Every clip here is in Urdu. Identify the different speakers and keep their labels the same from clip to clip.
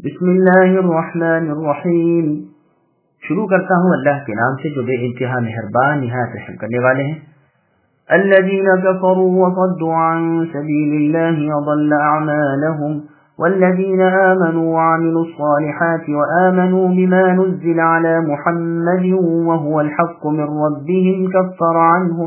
Speaker 1: بسم اللہ الرحمن الرحیم۔ شروع کرتا ہوں اللہ کے نام سے جو بے انتہا مہربان نہایت رحم کرنے والے ہیں۔ الذین کفروا وصدوا عن سبیل اللہ اضل اعمالهم والذین آمنوا وعملوا الصالحات وآمنوا بما نزل على محمد وهو الحق من ربهم كفر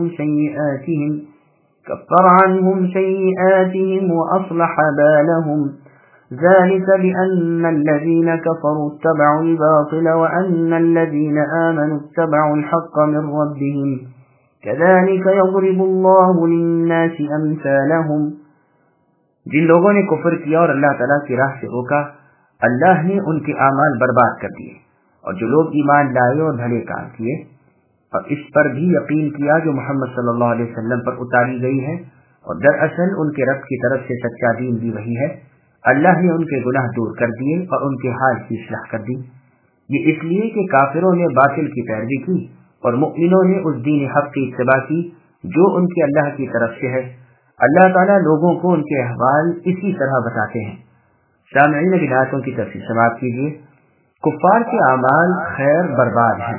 Speaker 1: عنهم سيئاتهم وأصلح بالهم ذلك بأن الذين كفروا اتبعوا الباطل وأن الذين آمنوا اتبعوا الحق من ربهم كذلك يضرب الله للناس أمثالهم۔ جن لوگوں نے کفر کیا اور اللہ تعالیٰ کی راہ سے روکا، اللہ نے ان کے اعمال برباد کر دیے، اور جو لوگ ایمان لائے اور بھلے کام کیے اور اس پر بھی یقین کیا جو محمد صلی اللہ علیہ وسلم پر اتاری گئی ہے، اور دراصل ان کے رب کی طرف سے سچا دین بھی وہی ہے، اللہ نے ان کے گناہ دور کر دیے اور ان کے حال کی اصلاح کر دی۔ یہ اس لیے کہ کافروں نے باطل کی پیروی کی اور مؤمنوں نے اس دین حق کی اتباع کی جو ان کے اللہ کی طرف سے ہے۔ اللہ تعالیٰ لوگوں کو ان کے احوال اسی طرح بتاتے ہیں۔ سامعین اب آیتوں کی تفسیر سماعت کیجیے۔ کفار کے اعمال خیر برباد ہیں۔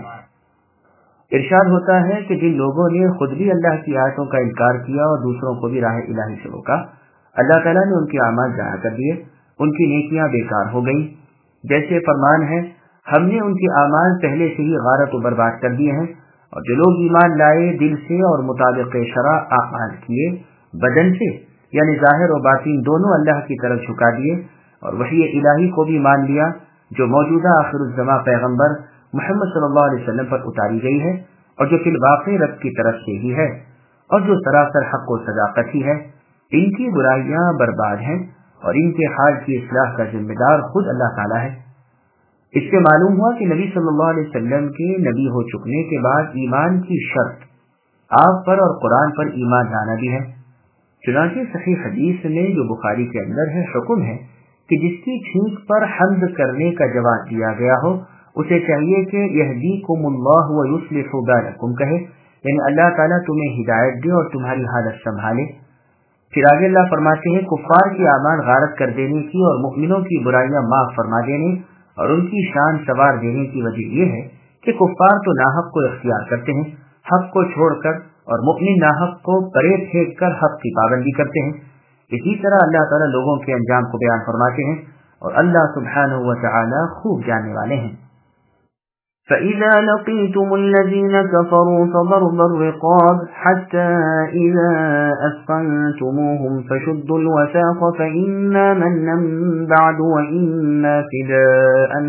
Speaker 1: ارشاد ہوتا ہے کہ جن لوگوں نے خود بھی اللہ کی آیتوں کا انکار کیا اور دوسروں کو بھی راہ الہی سے روکا، اللہ تعالیٰ نے ان کے اعمال ضائع کر دیے، ان کی نیکیاں بیکار ہو گئیں۔ جیسے فرمان ہے، ہم نے ان کے اعمال پہلے سے ہی غارت و برباد کر دیے ہیں، اور جو لوگ ایمان لائے دل سے اور مطابق شرع اعمال کیے بدن سے، یعنی ظاہر و باطن دونوں اللہ کی طرف جھکا دیے اور وحی الہی کو بھی مان لیا جو موجودہ آخر الزماں پیغمبر محمد صلی اللہ علیہ وسلم پر اتاری گئی ہے اور جو فی الواقع رب کی طرف سے ہی ہے اور جو سراسر حق و صداقت ہی ہے، ان کی برائیاں برباد ہیں اور ان کے حال کی اصلاح کا ذمہ دار خود اللہ تعالیٰ ہے۔ اس سے معلوم ہوا کہ نبی صلی اللہ علیہ وسلم کے نبی ہو چکنے کے بعد ایمان کی شرط آپ پر اور قرآن پر ایمان لانا بھی ہے۔ چنانچہ صحیح حدیث میں جو بخاری کے اندر ہے، حکم ہے کہ جس کی چھینک پر حمد کرنے کا جواب دیا گیا ہو اسے چاہیے کہ یہدیکم اللہ ویصلح بالکم کہے، یعنی اللہ تعالیٰ تمہیں ہدایت دے اور تمہاری حالت سنبھالے۔ پھر آگے اللہ فرماتے ہیں، کفار کی اعمال غارت کر دینے کی اور مؤمنوں کی برائیاں معاف فرما دینے اور ان کی شان سوار دینے کی وجہ یہ ہے کہ کفار تو ناحق کو اختیار کرتے ہیں حق کو چھوڑ کر، اور مؤمن ناحق کو پرے پھینک کر حق کی پابندی کرتے ہیں۔ اسی طرح اللہ تعالیٰ لوگوں کے انجام کو بیان فرماتے ہیں اور اللہ سبحانہ وتعالی خوب جاننے والے ہیں۔ فَإِذَا لَقِيتُمُ الَّذِينَ كَفَرُوا فَضَرْبَ الرِّقَابِ حَتَّى إِذَا أَثْخَنْتُمُوهُمْ فَشُدُّوا الْوَثَاقَ فَإِمَّا مَنًّا بَعْدُ وَإِمَّا فِدَاءً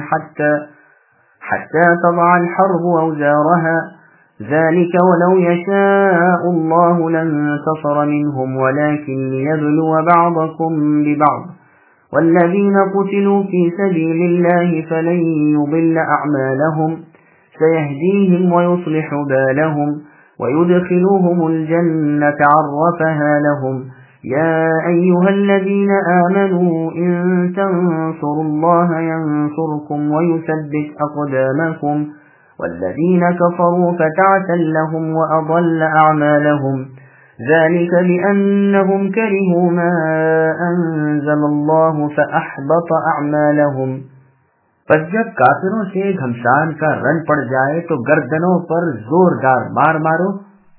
Speaker 1: حَتَّى تَضَعَ الْحَرْبُ أَوْزَارَهَا ذلك ولو يشاء الله لانتصر منهم ولكن ليبلو بعضكم ببعض والذين قتلوا في سبيل الله فلن يضل أعمالهم سيهديهم ويصلح بالهم ويدخلهم الجنة عرفها لهم يا أيها الذين آمنوا إن تنصروا الله ينصركم ويثبت أقدامكم والذين كفروا فتعسا لهم وأضل أعمالهم ذلك بأنهم كرهوا ما أنزل الله فأحبط أعمالهم۔ پس جب کافروں سے گھمسان کا رن پڑ جائے تو گردنوں پر زوردار مار مارو،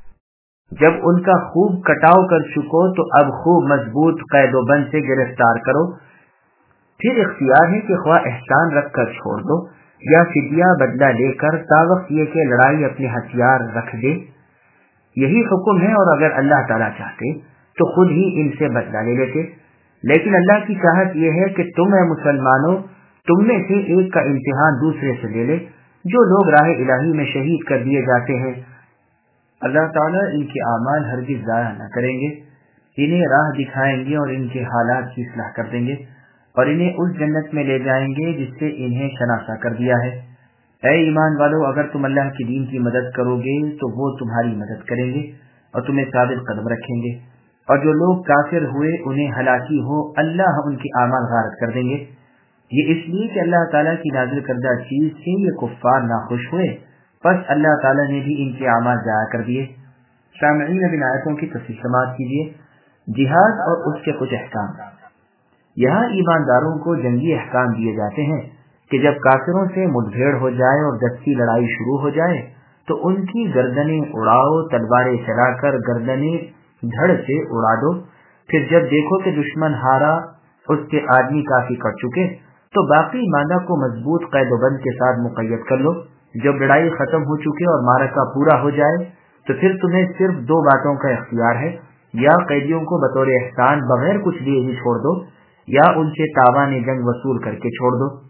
Speaker 1: جب ان کا خوب کٹاؤ کر چکو تو اب خوب مضبوط قید و بند سے گرفتار کرو۔ پھر اختیار ہے کہ خواہ احسان رکھ کر چھوڑ دو یا فدیہ بدلہ لے کر تاوقت یہ کہ لڑائی اپنے ہتھیار رکھ دے، یہی حکم ہے، اور اگر اللہ تعالیٰ چاہتے تو خود ہی ان سے بدلہ لے لیتے، لیکن اللہ کی چاہت یہ ہے کہ تم اے مسلمانوں تم میں سے ایک کا امتحان دوسرے سے لے لے۔ جو لوگ راہ الہی میں شہید کر دیے جاتے ہیں اللہ تعالیٰ ان کے اعمال ہرگز ضائع نہ کریں گے، انہیں راہ دکھائیں گے اور ان کے حالات کی اصلاح کر دیں گے اور انہیں اس جنت میں لے جائیں گے جس سے انہیں شناسا کر دیا ہے۔ اے ایمان والو، اگر تم اللہ کی دین کی مدد کرو گے تو وہ تمہاری مدد کریں گے اور تمہیں ثابت قدم رکھیں گے، اور جو لوگ کافر ہوئے انہیں ہلاکی ہو اللہ ان کے اعمال غارت کر دیں گے۔ یہ اس لیے کہ اللہ تعالیٰ کی نازل کردہ چیز سے یہ کفار ناخوش ہوئے، پس اللہ تعالیٰ نے بھی ان کے اعمال ضائع کر دیے۔ سامعین اب ان آیتوں کی تفصیل سماعت کیجیے۔ جہاد اور اس کے کچھ احکام۔ یہاں ایمانداروں کو جنگی احکام دیے جاتے ہیں کہ جب کافروں سے مدبھیڑ ہو جائے اور دستی لڑائی شروع ہو جائے تو ان کی گردنیں اڑاؤ، تلواریں چلا کر گردنیں دھڑ سے اڑا دو۔ پھر جب دیکھو کہ دشمن ہارا، اس کے آدمی کافی کٹ چکے، تو باقی ماندہ کو مضبوط قید و بند کے ساتھ مقید کر لو۔ جب لڑائی ختم ہو چکے اور معرکہ پورا ہو جائے تو پھر تمہیں صرف دو باتوں کا اختیار ہے، یا قیدیوں کو بطور احسان بغیر کچھ دیے ہی چھوڑ دو، یا ان سے تاوان جنگ وصول کر کے چھوڑ دو۔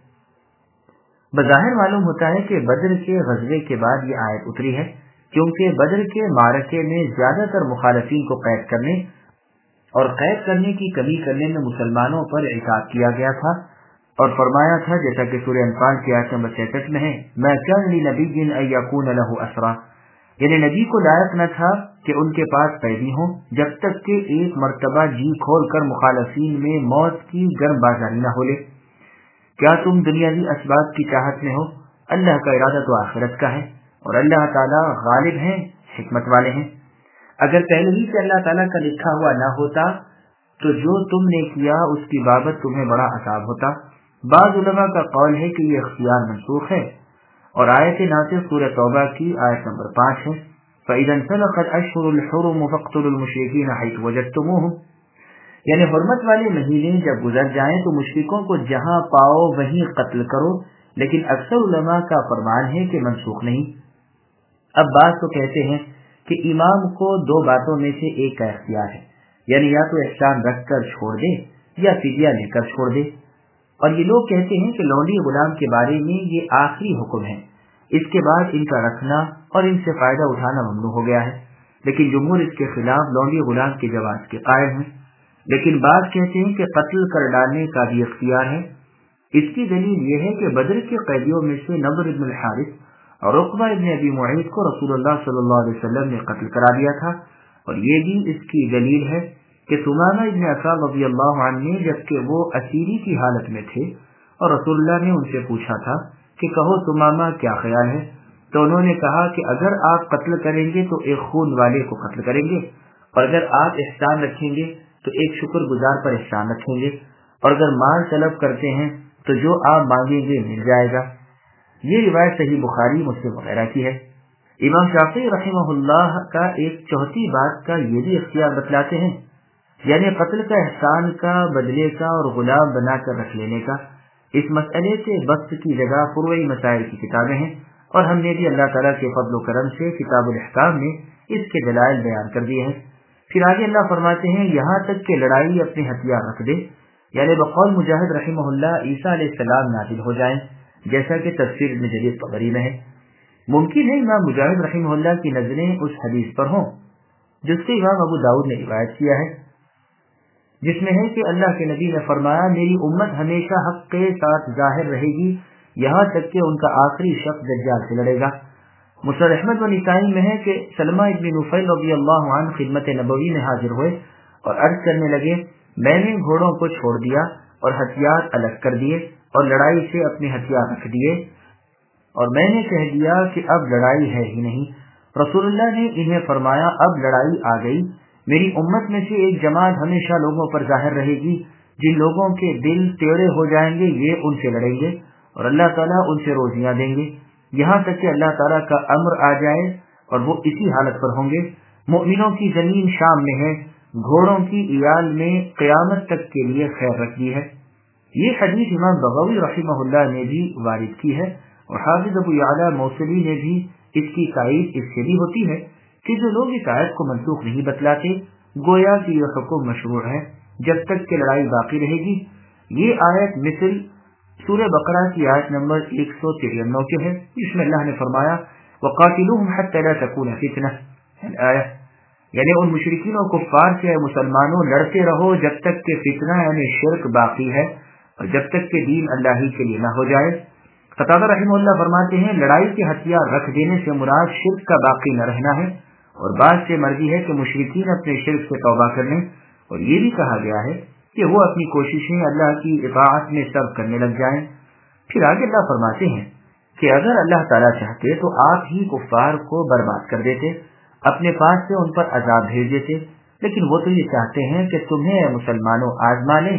Speaker 1: بظاہر معلوم ہوتا ہے کہ بدر کے غزوے کے بعد یہ آیت اتری ہے، کیونکہ بدر کے معرکے میں زیادہ تر مخالفین کو قید کرنے اور قید کرنے کی کمی کرنے میں مسلمانوں پر عتاب کیا گیا تھا، اور فرمایا تھا جیسا کہ سورہ انفال کی آیت نمبر 66 میں ہے، مَا كَانَ لِنَبِيٍّ أَن يَكُونَ لَهُ أَسْرَىٰ، یعنی نبی کو لائق نہ تھا کہ ان کے پاس قیدی ہوں جب تک کہ ایک مرتبہ جی کھول کر مخالفین میں موت کی گرم بازاری نہ ہو لے۔ کیا تم دنیاوی اسباب کی چاہت میں ہو؟ اللہ کا ارادہ تو آخرت کا ہے، اور اللہ تعالیٰ غالب ہیں، حکمت والے ہیں۔ اگر پہلے ہی سے اللہ تعالیٰ کا لکھا ہوا نہ ہوتا تو جو تم نے کیا اس کی بابت تمہیں بڑا عذاب ہوتا۔ بعض علماء کا قول ہے کہ یہ اختیار منسوخ ہے، اور آیت ناصر سورہ توبہ کی آیت نمبر 5 ہے، فَإِذَا انْسَلَخَتْ أَشْهُرُ الْحُرُمُ فَاقْتُلُوا الْمُشْرِكِينَ حَيْثُ وَجَدتُّمُوهُمْ، یعنی حرمت والے مہینے جب گزر جائیں تو مشرکوں کو جہاں پاؤ وہیں قتل کرو، لیکن اکثر علماء کا فرمان ہے کہ منسوخ نہیں۔ اب بعض تو کہتے ہیں کہ امام کو دو باتوں میں سے ایک کا اختیار ہے، یعنی یا تو احسان رکھ کر چھوڑ دے یا فدیہ لے کر چھوڑ دے، اور یہ لوگ کہتے ہیں کہ لونڈی غلام کے بارے میں یہ آخری حکم ہے، اس کے بعد ان کا رکھنا اور ان سے فائدہ اٹھانا ممنوع ہو گیا ہے، لیکن جمہور اس کے خلاف لونڈی غلام کے جواز کے قائل ہیں۔ لیکن بعض کہتے ہیں کہ قتل کر ڈالنے کا بھی اختیار ہے۔ اس کی دلیل یہ ہے کہ بدر کے قیدیوں میں سے نضر بن الحارث اور عقبہ ابن ابی معیط کو رسول اللہ صلی اللہ علیہ وسلم نے قتل کرا دیا تھا، اور یہ بھی اس کی دلیل ہے کہ ثمامہ ابن عثال رضی اللہ عنہ نے جبکہ وہ اسیری کی حالت میں تھے اور رسول اللہ نے ان سے پوچھا تھا کہ کہو ثمامہ کیا خیال ہے، تو انہوں نے کہا کہ اگر آپ قتل کریں گے تو ایک خون والے کو قتل کریں گے، اور اگر آپ احسان رکھیں گے تو ایک شکر گزار پر احسان رکھیں گے، اور اگر مال طلب کرتے ہیں تو جو آپ مانگیں گے مل جائے گا۔ یہ روایت صحیح بخاری، مسلم وغیرہ کی ہے۔ امام شافعی رحمہ اللہ کا ایک چوتھی بات کا یہ بھی اختیار بتلاتے ہیں، یعنی قتل کا، احسان کا، بدلے کا اور غلام بنا کر رکھ لینے کا۔ اس مسئلے سے بحث کی جگہ فروعی مسائل کی کتابیں ہیں، اور ہم نے بھی اللہ تعالیٰ کے فضل و کرم سے کتاب الاحکام میں اس کے دلائل بیان کر دیے ہیں۔ پھر آگے اللہ فرماتے ہیں یہاں تک کہ لڑائی اپنے ہتھیار رکھ دے، یعنی بقول مجاہد رحمہ اللہ عیسیٰ علیہ السلام نازل ہو جائیں، جیسا کہ تفسیر ابن جریر طبری میں ہے۔ ممکن ہے امام مجاہد رحمہ اللہ کی نظریں اس حدیث پر ہوں جس سے امام ابو داؤد نے روایت کیا ہے، جس میں ہے کہ اللہ کے نبی نے فرمایا میری امت ہمیشہ حق کے ساتھ ظاہر رہے گی یہاں تک کہ ان کا آخری شخص دجال سے لڑے گا۔ مسند احمد و نسائی میں ہے کہ سلمہ ابن نفیل رضی اللہ عنہ خدمت نبوی میں حاضر ہوئے اور عرض کرنے لگے میں نے گھوڑوں کو چھوڑ دیا اور ہتھیار الگ کر دیے اور لڑائی سے اپنے ہتھیار رکھ دیے، اور میں نے کہہ دیا کہ اب لڑائی ہے ہی نہیں۔ رسول اللہ نے انہیں فرمایا اب لڑائی آ گئی، میری امت میں سے ایک جماعت ہمیشہ لوگوں پر ظاہر رہے گی، جن لوگوں کے دل ٹیڑے ہو جائیں گے یہ ان سے لڑیں گے اور اللہ تعالیٰ ان سے روزیاں دیں گے، یہاں تک کہ اللہ تعالیٰ کا امر آ جائے اور وہ اسی حالت پر ہوں گے۔ مؤمنوں کی زمین شام میں ہے، گھوڑوں کی ایال میں قیامت تک کے لیے خیر رکھی ہے۔ یہ حدیث امام بغوی رحمہ اللہ نے بھی وارد کی ہے، اور حافظ ابو یعلا موصلی نے بھی اس کی تائید اس سے بھی ہوتی ہے کہ جو لوگ اس آیت کو منسوخ نہیں بتلاتے گویا کہ یہ حکم مشروع ہے جب تک کہ لڑائی باقی رہے گی۔ یہ آیت مثل سورہ بقرہ کی آیت نمبر 193 کے ہے، جس میں اللہ نے فرمایا وَقَاتِلُوهُمْ حَتَّى لَا تَكُونَ فِتْنَةٌ الآیہ، یعنی ان مشرکین و کفار سے مسلمانوں لڑتے رہو جب تک کہ فتنہ یعنی شرک باقی ہے اور جب تک کہ دین اللہ ہی کے لیے نہ ہو جائے۔ قتادہ رحمہ اللہ فرماتے ہیں لڑائی کے ہتھیار رکھ دینے سے مراد شرک کا باقی نہ رہنا ہے، اور بعض سے مرضی ہے کہ مشرکین اپنے شرک سے توبہ کر لیں، اور یہ بھی کہا گیا ہے کہ وہ اپنی کوششیں اللہ کی اطاعت میں صرف کرنے لگ جائیں۔ پھر آگے اللہ فرماتے ہیں کہ اگر اللہ تعالیٰ چاہتے تو آپ ہی کفار کو برباد کر دیتے، اپنے پاس سے ان پر عذاب بھیج دیتے، لیکن وہ تو یہ چاہتے ہیں کہ تمہیں مسلمانوں آزما لیں،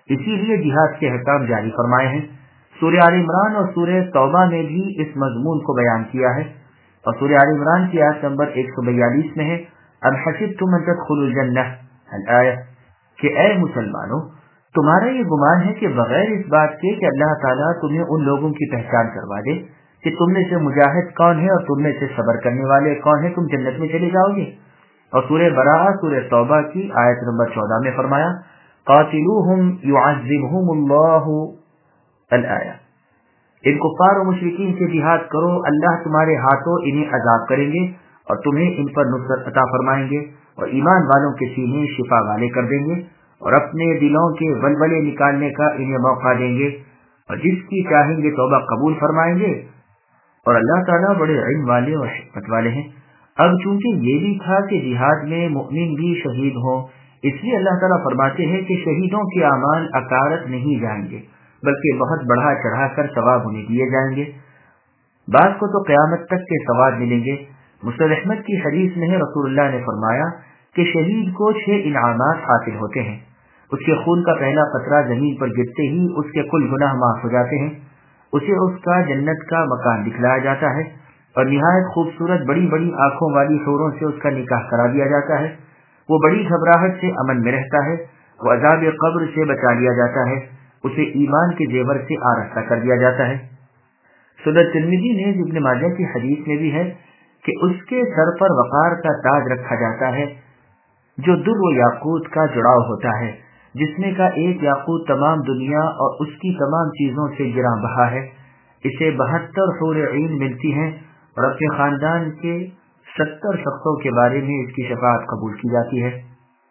Speaker 2: اسی لیے جہاد کے احکام جاری فرمائے ہیں۔ سورہ آل عمران اور سورہ توبہ میں بھی اس مضمون کو بیان کیا ہے، اور سورہ آل عمران کی آیت نمبر 142 میں ہے ام حسبتم ان تدخلوا الجنہ الآیہ، کہ اے مسلمانوں تمہارا یہ گمان ہے کہ بغیر اس بات کے کہ اللہ تعالیٰ تمہیں ان لوگوں کی پہچان کروا دے کہ تم میں سے مجاہد کون ہے اور تم میں سے صبر کرنے والے کون ہیں، تم جنت میں چلے جاؤ گے۔ اور سورہ براءہ سورہ توبہ کی آیت نمبر 14 میں فرمایا قاتلوہم یعذبہم اللہ الآیہ، ان کفار و مشرکین سے جہاد کرو، اللہ تمہارے ہاتھوں انہیں عذاب کریں گے اور تمہیں ان پر نصرت عطا فرمائیں گے، اور ایمان والوں کے سینے شفا والے کر دیں گے اور اپنے دلوں کے ولولے نکالنے کا انہیں موقع دیں گے، اور جس کی چاہیں گے توبہ قبول فرمائیں گے، اور اللہ تعالیٰ بڑے علم والے اور حکمت والے ہیں۔ اب چونکہ یہ بھی تھا کہ جہاد میں مؤمن بھی شہید ہوں، اس لیے اللہ تعالیٰ فرماتے ہیں کہ شہیدوں کے اعمال اکارت نہیں جائیں گے بلکہ بہت بڑھا چڑھا کر ثواب انہیں دیے جائیں گے۔ بعض کو تو قیامت تک کے ثواب ملیں گے۔ مسند احمد کی حدیث میں رسول اللہ نے فرمایا کہ شہید کو 6 انعامات حاصل ہوتے ہیں۔ اس کے خون کا پہلا قطرہ زمین پر گرتے ہی اس کے کل گناہ معاف ہو جاتے ہیں، اسے اس کا جنت کا مکان دکھلایا جاتا ہے، اور نہایت خوبصورت بڑی بڑی آنکھوں والی حوروں سے اس کا نکاح کرا دیا جاتا ہے، وہ بڑی گھبراہٹ سے امن میں رہتا ہے، وہ عذاب قبر سے بچا لیا جاتا ہے، اسے ایمان کے زیور سے آراستہ کر دیا جاتا ہے۔ سنن ترمذی نے ابن ماجہ کی حدیث میں بھی ہے کہ اس کے سر پر وقار کا تاج رکھا جاتا ہے جو در و یاقوت کا جڑاؤ ہوتا ہے، جس میں کا ایک یاقوت تمام دنیا اور اس کی تمام چیزوں سے گراں بہا ہے۔ اسے 72 حور عین ملتی ہیں اور اپنے خاندان کے 70 شخصوں کے بارے میں اس کی شفاعت قبول کی جاتی ہے۔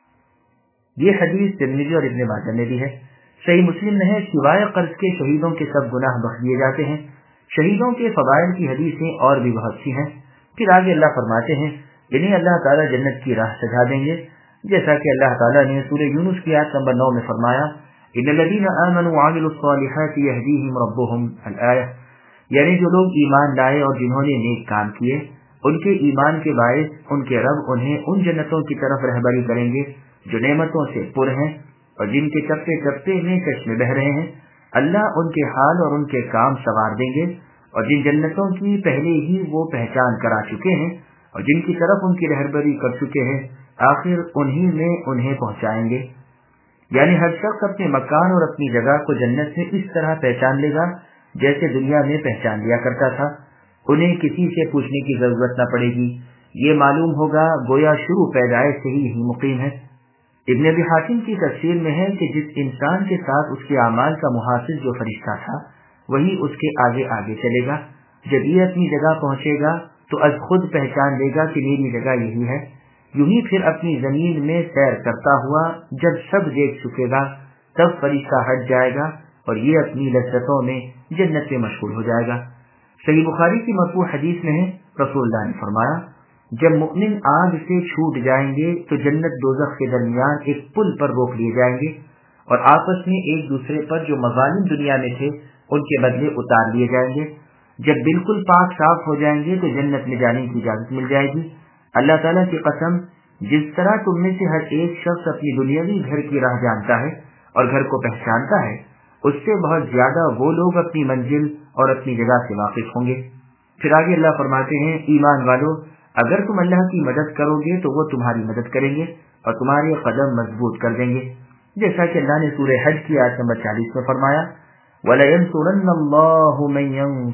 Speaker 2: یہ حدیث ترمذی اور ابن ماجہ میں بھی ہے۔ صحیح مسلم میں ہے سوائے قرض کے شہیدوں کے سب گناہ بخش دیے جاتے ہیں۔ شہیدوں کے فضائل کی حدیثیں اور بھی بہت سی ہیں۔ پھر آگے اللہ فرماتے ہیں انہیں اللہ تعالیٰ جنت کی راہ سجا دیں گے، جیسا کہ اللہ تعالیٰ نے سورہ یونس کی آیت نمبر 9 میں فرمایا ان الذین آمنوا وعملوا الصالحات یہدیہم ربہم الآیہ، یعنی جو لوگ ایمان لائے اور جنہوں نے نیک کام کیے ان کے ایمان کے باعث ان کے رب انہیں ان جنتوں کی طرف رہبری کریں گے جو نعمتوں سے پر ہیں اور جن کے چپے چپے میں چشمے بہ رہے ہیں۔ اللہ ان کے حال اور ان کے کام سنوار دیں گے، اور جن جنتوں کی پہلے ہی وہ پہچان کرا چکے ہیں اور جن کی طرف ان کی رہبری کر چکے ہیں، آخر انہی میں انہیں پہنچائیں گے۔ یعنی ہر شخص اپنے مکان اور اپنی جگہ کو جنت میں اس طرح پہچان لے گا جیسے دنیا میں پہچان لیا کرتا تھا، انہیں کسی سے پوچھنے کی ضرورت نہ پڑے گی، یہ معلوم ہوگا گویا شروع پیدائش سے ہی یہی مقیم ہے۔ ابن ابی حاتم کی تفسیر میں ہے کہ جس انسان کے ساتھ اس کے اعمال کا محافظ جو فرشتہ تھا وہی اس کے آگے آگے چلے گا، جب یہ اپنی جگہ پہنچے گا تو از خود پہچان لے گا کہ میری جگہ یہی ہے، یوں ہی پھر اپنی زمین میں سیر کرتا ہوا جب سب دیکھ چکے گا تب فرشتہ ہٹ جائے گا اور یہ اپنی لذتوں میں جنت میں مشغول ہو جائے گا۔ صحیح بخاری کی مرفوع حدیث میں ہے رسول اللہ نے فرمایا جب مؤمن آگ سے چھوٹ جائیں گے تو جنت دوزخ کے درمیان ایک پل پر روک لیے جائیں گے اور آپس میں ایک دوسرے پر جو مظالم دنیا میں تھے ان کے بدلے اتار لیے جائیں گے۔ جب بالکل پاک صاف ہو جائیں گے تو جنت میں جانے کی اجازت مل جائے گی۔ اللہ تعالیٰ کی قسم، جس طرح تم میں سے ہر ایک شخص اپنی دنیاوی گھر کی راہ جانتا ہے اور گھر کو پہچانتا ہے، اس سے بہت زیادہ وہ لوگ اپنی منزل اور اپنی جگہ سے واقف ہوں گے۔ پھر آگے اللہ فرماتے ہیں ایمان والو، اگر تم اللہ کی مدد کرو گے تو وہ تمہاری مدد کریں گے اور تمہارے قدم مضبوط کر دیں گے، جیسا کہ اللہ نے سورہ حج کی آیت نمبر 40 میں فرمایا وَلَيَنْصُرَنَّ اللَّهُ مَن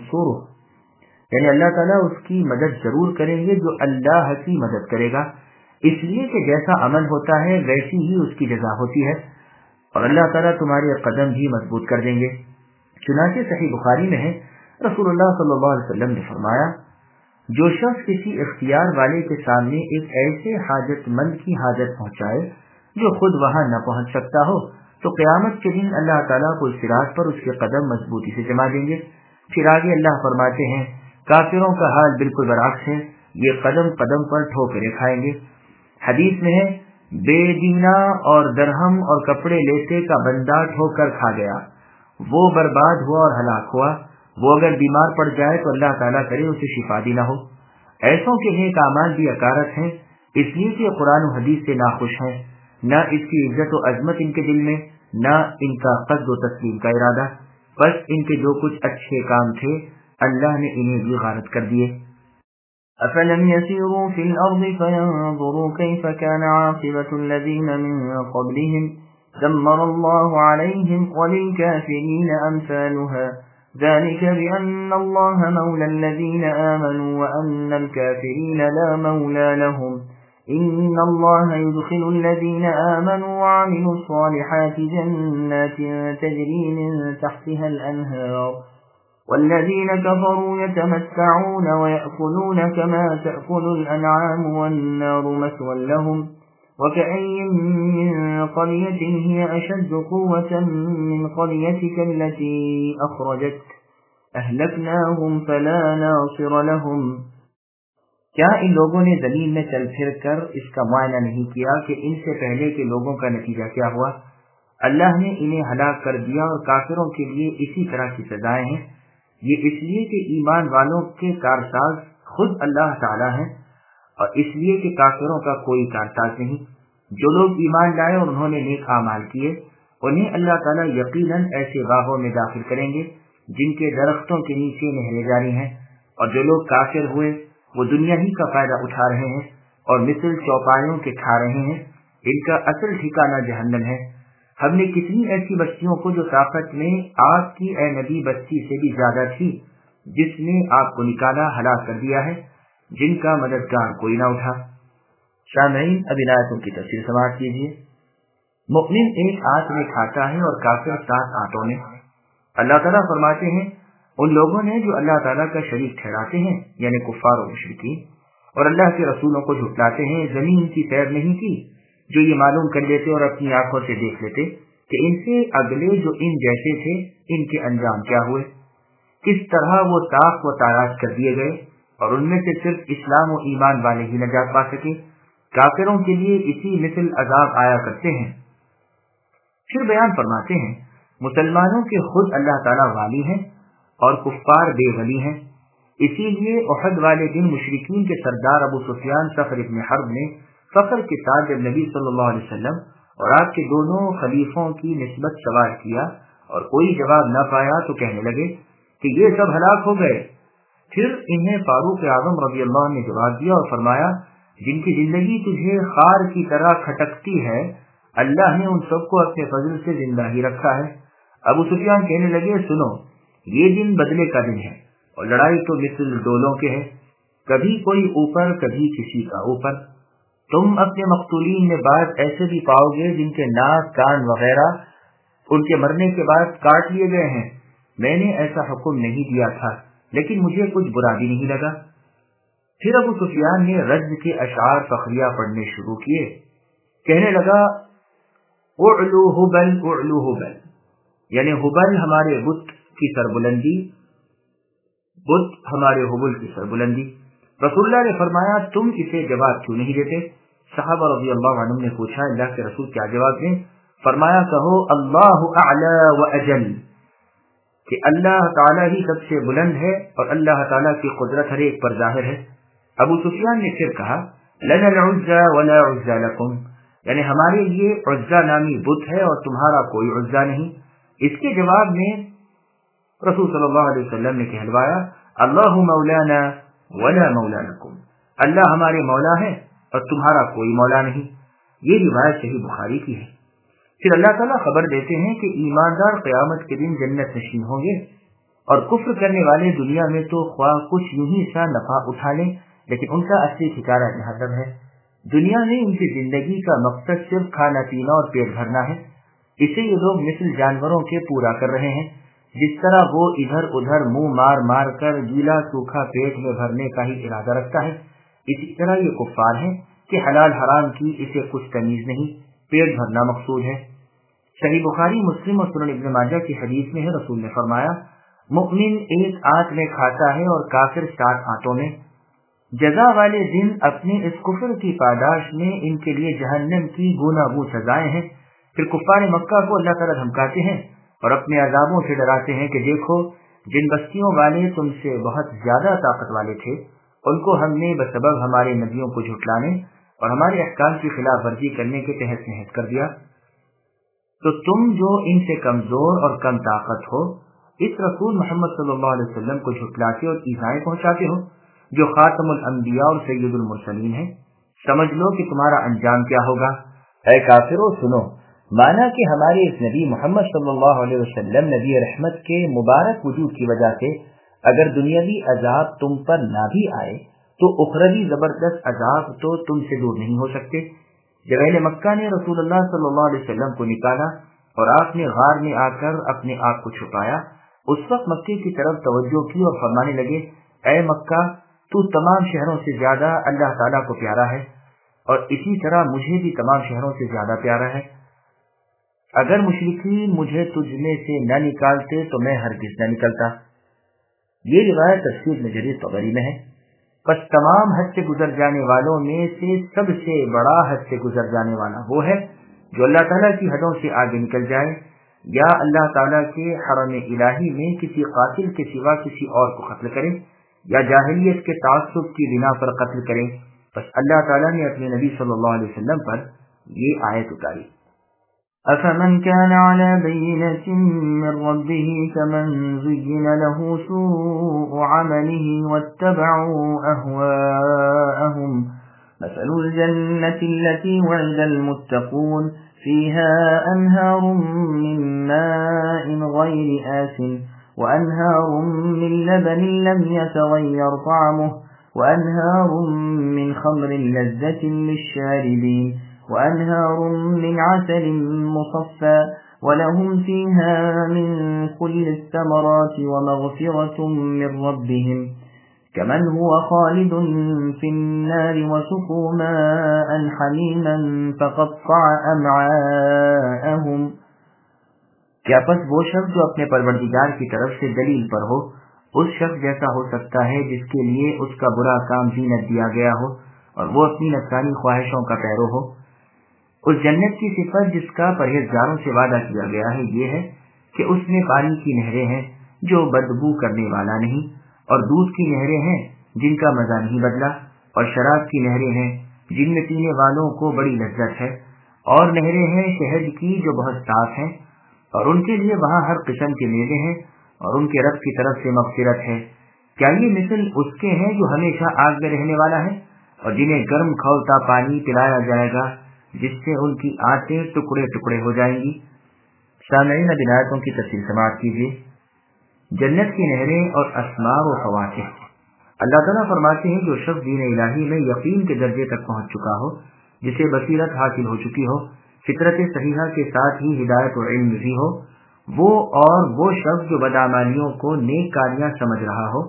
Speaker 2: يَنْصُرُهُ، یعنی اللہ تعالیٰ اس کی مدد ضرور کریں گے جو اللہ کی مدد کرے گا، اس لیے کہ جیسا عمل ہوتا ہے ویسی ہی اس کی جزا ہوتی ہے، اور اللہ تعالیٰ تمہارے قدم بھی مضبوط کر دیں گے۔ چنانچہ صحیح بخاری میں ہے رسول اللہ صلی اللہ علیہ وسلم نے فرمایا جو شخص کسی اختیار والے کے سامنے ایک ایسے حاجت مند کی حاجت پہنچائے جو خود وہاں نہ پہنچ سکتا ہو تو قیامت کے دن اللہ تعالیٰ کو صراط پر اس کے قدم مضبوطی سے جما دیں گے۔ پھر آگے اللہ فرماتے ہیں کافروں کا حال بالکل برعکس ہے، یہ قدم قدم پر ٹھوکریں کھائیں گے۔ حدیث میں ہے بے دینا اور درہم اور کپڑے لیتے کا بندہ ٹھوکر کھا گیا، وہ برباد ہوا اور ہلاک ہوا، وہ اگر بیمار پڑ جائے تو اللہ تعالیٰ کرے اسے شفا دی نہ ہو۔ ایسوں کے نیک اعمال بھی اکارت ہیں، اس لیے کہ قرآن و حدیث سے ناخوش ہیں، نہ اس کی عزت و عظمت ان کے دل میں، نہ इनका क़स्द व तस्लीम का इरादा, बस इनके जो कुछ अच्छे काम थे अल्लाह ने इन्हें भी गारत कर दिए।
Speaker 1: أفلم يسيروا في الأرض فينظروا كيف كان عاقبة الذين من قبلهم دمر الله عليهم وللكافرين أمثالها ذلك بأن الله مولى الذين آمنوا وأن الكافرين لا مولى لهم إن الله يدخل الذين آمنوا وعملوا الصالحات جنات تجري من تحتها الأنهار والذين كفروا يتمتعون ويأكلون كما تأكل الأنعام والنار مثوى لهم وكأي من قرية هي أشد قوة من قريتك التي أخرجتك أهلكناهم فلا ناصر لهم۔
Speaker 2: کیا ان لوگوں نے زمین میں چل پھر کر اس کا معائنہ نہیں کیا کہ ان سے پہلے کے لوگوں کا نتیجہ کیا ہوا؟ اللہ نے انہیں ہلاک کر دیا اور کافروں کے لیے اسی طرح کی سزائیں ہیں۔ یہ اس لیے کہ ایمان والوں کے کارساز خود اللہ تعالی ہیں اور اس لیے کہ کافروں کا کوئی کارساز نہیں۔ جو لوگ ایمان لائے اور انہوں نے نیک اعمال کیے انہیں اللہ تعالیٰ یقیناً ایسے باغوں میں داخل کریں گے جن کے درختوں کے نیچے نہریں جاری ہیں، اور جو لوگ کافر ہوئے وہ دنیا ہی کا فائدہ اٹھا رہے ہیں اور مثل چوپایوں کے کھا رہے ہیں، ان کا اصل ٹھکانہ جہنم ہے۔ ہم نے کتنی ایسی بستیوں کو جو طاقت میں آپ کی اے نبی بستی سے بھی زیادہ تھی جس نے آپ کو نکالا ہلاک کر دیا ہے، جن کا مددگار کوئی نہ اٹھا۔ سامعین، اب ان آیتوں کی تفسیر سماعت کیجیے۔ مؤمن ایک آنت میں کھاتا ہے اور کافر 7 آنتوں میں۔ اللہ تعالیٰ فرماتے ہیں ان لوگوں نے جو اللہ تعالیٰ کا شریک ٹھہراتے ہیں یعنی کفار و مشرکین اور اللہ کے رسولوں کو جھٹلاتے ہیں، زمین کی سیر نہیں کی جو یہ معلوم کر لیتے اور اپنی آنکھوں سے دیکھ لیتے کہ ان سے اگلے جو ان جیسے تھے ان کے انجام کیا ہوئے، کس طرح وہ طاق و تاراج کر دیے گئے اور ان میں سے صرف اسلام و ایمان والے ہی نجات پا سکے۔ کافروں کے لیے اسی مثل عذاب آیا کرتے ہیں۔ پھر بیان فرماتے ہیں مسلمانوں کے خود اللہ تعالیٰ والی ہیں اور کفار بے ولی ہیں، اسی لیے احد والے دن مشرکین کے سردار ابو سفیان صخر ابن حرب نے فخر کے ساتھ جب نبی صلی اللہ علیہ وسلم اور آپ کے دونوں خلیفوں کی نسبت سوال کیا اور کوئی جواب نہ پایا تو کہنے لگے کہ یہ سب ہلاک ہو گئے۔ پھر انہیں فاروق اعظم رضی اللہ عنہ نے جواب دیا اور فرمایا جن کی زندگی تجھے خار کی طرح کھٹکتی ہے اللہ نے ان سب کو اپنے فضل سے زندہ ہی رکھا ہے۔ ابو سفیان کہنے لگے سنو، یہ دن بدلے کا دن ہے اور لڑائی تو مثل ڈولوں کے ہے، کبھی کوئی اوپر کبھی کسی کا اوپر۔ تم اپنے مقتولین میں بعض ایسے بھی پاؤ گے جن کے ناک کان وغیرہ ان کے مرنے کے بعد کاٹ لیے گئے ہیں، میں نے ایسا حکم نہیں دیا تھا لیکن مجھے کچھ برا بھی نہیں لگا۔ پھر ابو سفیان نے رجز کے اشعار فخریہ پڑھنے شروع کیے، کہنے لگا اعلو ہبل اعلو ہبل، یعنی ہبل ہمارے بت کی سربلندی، بت ہمارے ہبل کی سربلندی۔ رسول اللہ نے فرمایا تم اسے جواب کیوں نہیں دیتے؟ صحابہ رضی اللہ عنہم نے پوچھا اللہ کے رسول کیا جواب دیں؟ فرمایا کہو اللہ اعلی و اجل، کہ اللہ تعالیٰ ہی سب سے بلند ہے اور اللہ تعالیٰ کی قدرت ہر ایک پر ظاہر ہے۔ ابو سفیان نے پھر کہا لنا العزى ولا عزى لكم، یعنی ہمارے لیے عزا نامی بت ہے اور تمہارا کوئی عزا نہیں۔ اس کے جواب میں رسول صلی اللہ علیہ وسلم نے کہلوایا اللہ مولانا ولا مولا لكم، اللہ ہمارے مولا ہے اور تمہارا کوئی مولا نہیں۔ یہ روایت صحیح بخاری کی ہے۔ پھر اللہ تعالیٰ خبر دیتے ہیں کہ ایماندار قیامت کے دن جنت نشین ہوں گے اور کفر کرنے والے دنیا میں تو خواہ کچھ یوں ہی سا نفع اٹھا لیں لیکن ان کا اصلی ٹھکانہ جہنم ہے۔ دنیا میں ان کی زندگی کا مقصد صرف کھانا پینا اور پیٹ بھرنا ہے، اسے یہ لوگ مثل جانوروں کے پورا کر رہے ہیں۔ جس طرح وہ ادھر ادھر منہ مار مار کر گیلا سوکھا پیٹ میں بھرنے کا ہی ارادہ رکھتا ہے، اسی طرح یہ کفار ہیں کہ حلال حرام کی اسے کچھ تمیز نہیں، پیٹ بھرنا مقصود ہے۔ صحیح بخاری مسلم اور سنن ابن ماجہ کی حدیث میں ہے رسول نے فرمایا مؤمن ایک آنت میں کھاتا ہے اور کافر 7 آنتوں میں۔ جزا والے دن اپنے اس کفر کی پاداش میں ان کے لیے جہنم کی گوناگون سزائیں ہیں۔ پھر کفار مکہ کو اللہ تعالیٰ دھمکاتے ہیں اور اپنے عذابوں سے ڈراتے ہیں کہ دیکھو جن بستیوں والے تم سے بہت زیادہ طاقت والے تھے ان کو ہم نے بسبب ہمارے نبیوں کو جھٹلانے اور ہمارے احکام کی خلاف ورزی کرنے کے تحت نہت کر دیا۔ تو تم جو ان سے کمزور اور کم طاقت ہو اس رسول محمد صلی اللہ علیہ وسلم کو جھٹلاتے اور ایذائیں پہنچاتے ہو جو خاتم الانبیاء اور سید المرسلین ہیں، سمجھ لو کہ تمہارا انجام کیا ہوگا۔ اے کافرو سنو، مانا کہ ہمارے اس نبی محمد صلی اللہ علیہ وسلم نبی رحمت کے مبارک وجود کی وجہ سے اگر دنیاوی عذاب تم پر نہ بھی آئے تو اخروی زبردست عذاب تو تم سے دور نہیں ہو سکتے۔ جب اہل مکہ نے رسول اللہ صلی اللہ علیہ وسلم کو نکالا اور آپ نے غار میں آ کر اپنے آپ کو چھپایا، اس وقت مکے کی طرف توجہ کی اور فرمانے لگے، اے مکہ، تو تمام شہروں سے زیادہ اللہ تعالیٰ کو پیارا ہے اور اسی طرح مجھے بھی تمام شہروں سے زیادہ پیارا ہے۔ اگر مشرکین مجھے تجھ میں سے نہ نکالتے تو میں ہرگز نہ نکلتا۔ یہ روایت تفسیر ابن جریر طبری میں ہے۔ بس تمام حد سے گزر جانے والوں میں سے سب سے بڑا حد سے گزر جانے والا وہ ہے جو اللہ تعالیٰ کی حدوں سے آگے نکل جائے یا اللہ تعالیٰ کے حرم الہی میں کسی قاتل کے سوا کسی اور کو قتل کرے یا جاہلیت کے تعصب کی بنا پر قتل کرے۔ بس اللہ تعالیٰ نے اپنے نبی صلی اللہ علیہ وسلم پر یہ آیت اتاری،
Speaker 1: أفمن كان على بينة من ربه كمن زين له سوء عمله واتبعوا أهواءهم مثل الجنة التي وعد المتقون فيها أنهار من ماء غير آسن وأنهار من لبن لم يتغير طعمه وأنهار من خمر لذة للشاربين وأنهار من عسل مصفى ولهم فيها من كل الثمرات ومغفرة من ربهم كمن هو خالد في النار وسقوا ماء حميما فقطع أمعاءهم۔
Speaker 2: کیا پس وہ شخص جو اپنے پروردگار کی طرف سے دلیل پر ہو اس شخص جیسا ہو سکتا ہے جس کے لیے اس کا برا کام زینت دیا گیا ہو اور وہ اپنی نفسانی خواہشوں کا پیرو ہو؟ اس جنت کی صفت جس کا پرہیزگاروں سے وعدہ کیا گیا ہے یہ ہے کہ اس میں پانی کی نہریں ہیں جو بدبو کرنے والا نہیں، اور دودھ کی نہریں ہیں جن کا مزہ نہیں بدلا، اور شراب کی نہریں ہیں جن میں پینے والوں کو بڑی لذت ہے، اور نہریں ہیں شہد کی جو بہت صاف ہیں، اور ان کے لیے وہاں ہر قسم کے میوے ہیں اور ان کے رب کی طرف سے مغفرت ہے۔ کیا یہ مثل اس کے ہیں جو ہمیشہ آگ میں رہنے والا ہے اور جنہیں گرم کھولتا پانی پلایا جائے گا جس سے ان کی آنتیں ٹکڑے ٹکڑے ہو جائیں گی؟ سامعین اب آیتوں کی تفصیل سماعت کیجیے۔ جنت کی نہریں اور اسمار و فواکہ۔ اللہ تعالیٰ فرماتے ہیں جو شخص دین الہی میں یقین کے درجے تک پہنچ چکا ہو، جسے بصیرت حاصل ہو چکی ہو، فطرت صحیحہ کے ساتھ ہی ہدایت و علم بھی ہو، وہ اور وہ شخص جو بدعمالیوں کو نیک کاریاں سمجھ رہا ہو،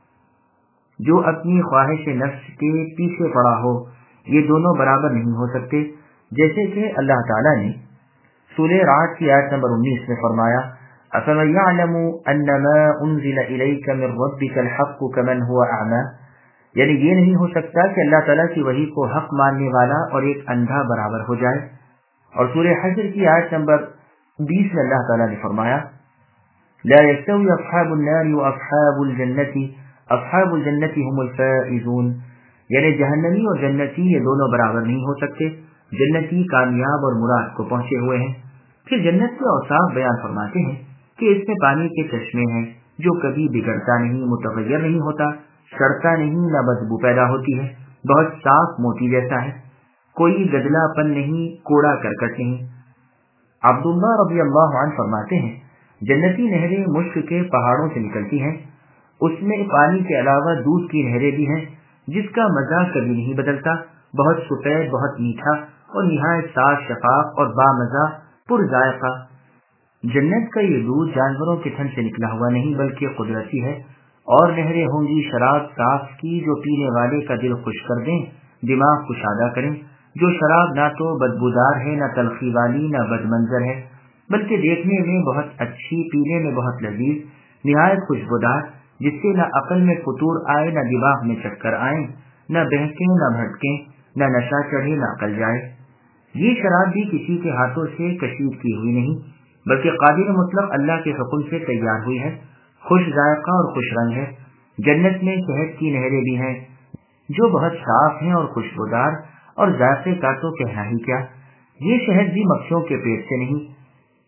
Speaker 2: جو اپنی خواہش نفس کے پیچھے پڑا ہو، یہ دونوں برابر نہیں ہو سکتے، جیسے کہ اللہ تعالیٰ نے سورہ رعد کی آیت نمبر 19 میں فرمایا، أَفَمَن يَعْلَمُ أَنَّمَا أُنزِلَ إِلَيْكَ مِن رَّبِّكَ الْحَقُّ كَمَنْ هُوَ أَعْمَىٰ، یعنی یہ نہیں ہو سکتا کہ اللہ تعالیٰ کی وحی کو حق ماننے والا اور ایک اندھا برابر ہو جائے۔ اور سورہ حشر کی آیت نمبر 20 میں اللہ تعالیٰ نے فرمایا، لَا يَسْتَوِي أَصْحَابُ النَّارِ وَأَصْحَابُ الْجَنَّةِ أَصْحَابُ الْجَنَّةِ هُمُ الْفَائِزُونَ، یعنی جہنمی اور جنتی یہ دونوں برابر نہیں ہو سکتے، جنتی کامیاب اور مراد کو پہنچے ہوئے ہیں۔ پھر جنت کے اوصاف بیان فرماتے ہیں کہ اس میں پانی کے چشمے ہیں جو کبھی بگڑتا نہیں، متغیر نہیں ہوتا، سڑتا نہیں، نہ بدبو پیدا ہوتی ہے، بہت صاف موتی جیسا ہے، کوئی گدلا پن نہیں، کوڑا کرکٹ نہیں۔ عبداللہ رضی اللہ عنہ فرماتے ہیں جنتی نہریں مشک کے پہاڑوں سے نکلتی ہیں، اس میں پانی کے علاوہ دودھ کی نہریں بھی ہیں جس کا مزہ کبھی نہیں بدلتا، بہت سفید، بہت میٹھا اور نہایت صاف شفاف اور بامزہ پر ذائقہ۔ جنت کا یہ دودھ جانوروں کے تھن سے نکلا ہوا نہیں بلکہ قدرتی ہے، اور نہریں ہوں گی شراب صاف کی جو پینے والے کا دل خوش کر دیں، دماغ کشادہ کریں، جو شراب نہ تو بدبودار ہے، نہ تلخی والی، نہ بد منظر ہے، بلکہ دیکھنے میں بہت اچھی، پینے میں بہت لذیذ، نہایت خوشبودار، جس سے نہ عقل میں فطور آئے، نہ دماغ میں چکر آئیں، نہ بہکیں، نہ بھٹکیں، نہ نشہ چڑھے، نہ عقل جائے۔ یہ شراب بھی کسی کے ہاتھوں سے کشید کی ہوئی نہیں بلکہ قادر مطلق اللہ کے حکم سے تیار ہوئی ہے، خوش ذائقہ اور خوش رنگ ہے۔ جنت میں شہد کی نہریں بھی ہیں جو بہت صاف ہیں اور خوشبودار، اور ذائقے کا تو کہنا ہی کیا، یہ شہد بھی مکھیوں کے پیٹ سے نہیں،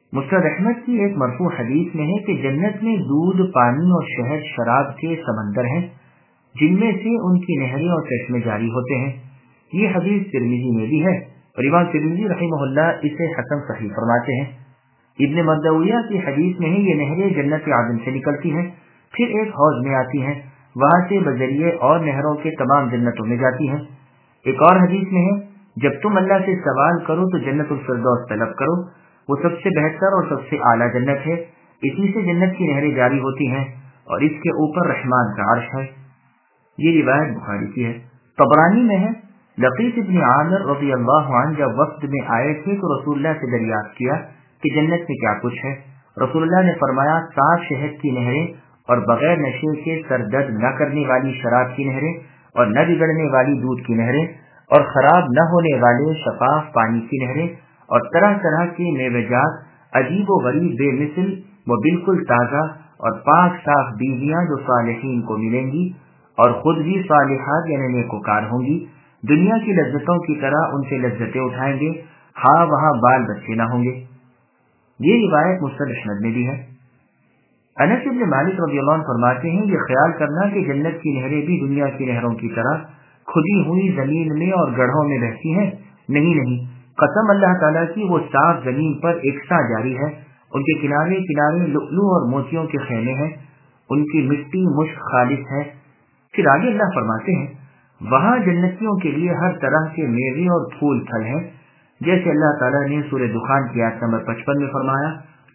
Speaker 2: مسند احمد کی ایک مرفوع حدیث میں ہے کہ جنت میں دودھ، پانی اور شہد شراب کے سمندر ہیں جن میں سے ان کی نہریں اور چشمے جاری ہوتے ہیں۔ یہ حدیث ترمذی میں بھی ہے اور امام ترمذی رحمہ اللہ اسے حسن صحیح فرماتے ہیں۔ ابن مردویہ کی حدیث میں ہے یہ نہریں جنت عدن سے نکلتی ہیں، پھر ایک حوض میں آتی ہیں، وہاں سے بذریعے اور نہروں کے تمام جنتوں میں جاتی ہیں۔ ایک اور حدیث میں ہے جب تم اللہ سے سوال کرو تو جنت الفردوس طلب کرو، وہ سب سے بہتر اور سب سے اعلیٰ جنت ہے، اسی سے جنت کی نہریں جاری ہوتی ہیں اور اس کے اوپر رحمان کا عرش ہے۔ یہ روایت بخاری کی ہے۔ طبرانی میں ہے لقیط ابن عامر رضی اللہ عنہ جب وفد میں آئے تھے تو رسول اللہ سے دریافت کیا کہ جنت میں کیا کچھ ہے۔ رسول اللہ نے فرمایا صاف شہد کی نہریں اور بغیر نشے کے سر درد نہ کرنے والی شراب کی نہریں اور نہ بگڑنے والی دودھ کی نہریں اور خراب نہ ہونے والے شفاف پانی کی نہریں اور طرح طرح کے میوہ جات عجیب و غریب بے مثل و بالکل تازہ اور پاک صاف بیویاں جو صالحین کو ملیں گی اور خود بھی صالحات یعنی نیکوکار ہوں گی، دنیا کی لذتوں کی طرح ان سے لذتیں اٹھائیں گے، ہاں وہاں بال بچے نہ ہوں گے۔ یہ روایت مسند احمد میں بھی ہے۔ انس بن مالک رضی اللہ عنہ فرماتے ہیں یہ خیال کرنا کہ جنت کی نہریں بھی دنیا کی نہروں کی طرح کھدی ہوئی زمین میں اور گڑھوں میں بہتی ہیں، نہیں، قسم اللہ تعالیٰ کی وہ صاف زمین پر یکساں جاری ہے، ان کے کنارے کنارے لؤلؤ اور موتیوں کے خیمے ہیں، ان کی مٹی مشک خالص ہے۔ پھر آگے اللہ فرماتے ہیں وہاں جنتیوں کے لیے ہر طرح کے میوے اور پھول پھل ہیں، جیسے اللہ تعالیٰ نے سورہ دخان کی آیت نمبر 55 میں فرمایا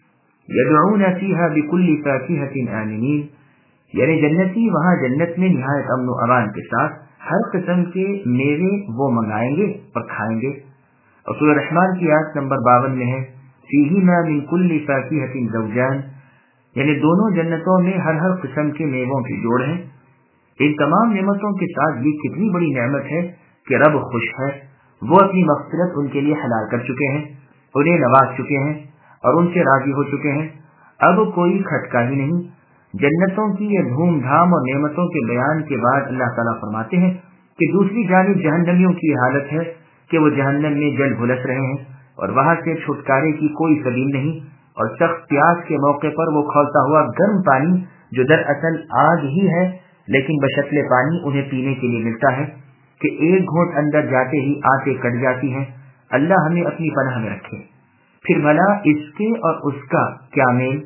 Speaker 2: یدعون فیہا بکل فاکہۃ آمنین، یعنی جنتی وہاں جنت میں نہایت امن و امان کے ساتھ ہر قسم کے میوے وہ منگائیں گے اور کھائیں گے۔ اور سورہ رحمان کی آیت نمبر 52 میں ہے فیہما من کل فاکہۃ زوجان، یعنی دونوں جنتوں میں ہر قسم کے میووں کے جوڑ ہیں۔ ان تمام نعمتوں کے ساتھ یہ کتنی بڑی نعمت ہے کہ رب خوش ہے، وہ اپنی مغفرت ان کے لیے حلال کر چکے ہیں، انہیں نواز چکے ہیں اور ان سے راضی ہو چکے ہیں، اب کوئی کھٹکا ہی نہیں۔ جنتوں کی یہ دھوم دھام اور نعمتوں کے بیان کے بعد اللہ تعالیٰ فرماتے ہیں کہ دوسری جانب جہنمیوں کی حالت ہے کہ وہ جہنم میں جل بھلس رہے ہیں اور وہاں سے چھٹکارے کی کوئی سبیل نہیں، اور سخت پیاس کے موقع پر وہ کھولتا ہوا گرم پانی جو دراصل آگ ہی ہے لیکن بشکل پانی انہیں پینے کے لیے ملتا ہے کہ ایک گھونٹ اندر جاتے ہی آنتیں کٹ جاتی ہیں۔ اللہ ہمیں اپنی پناہ میں رکھے۔ پھر بھلا اس کے اور اس کا کیا میل؟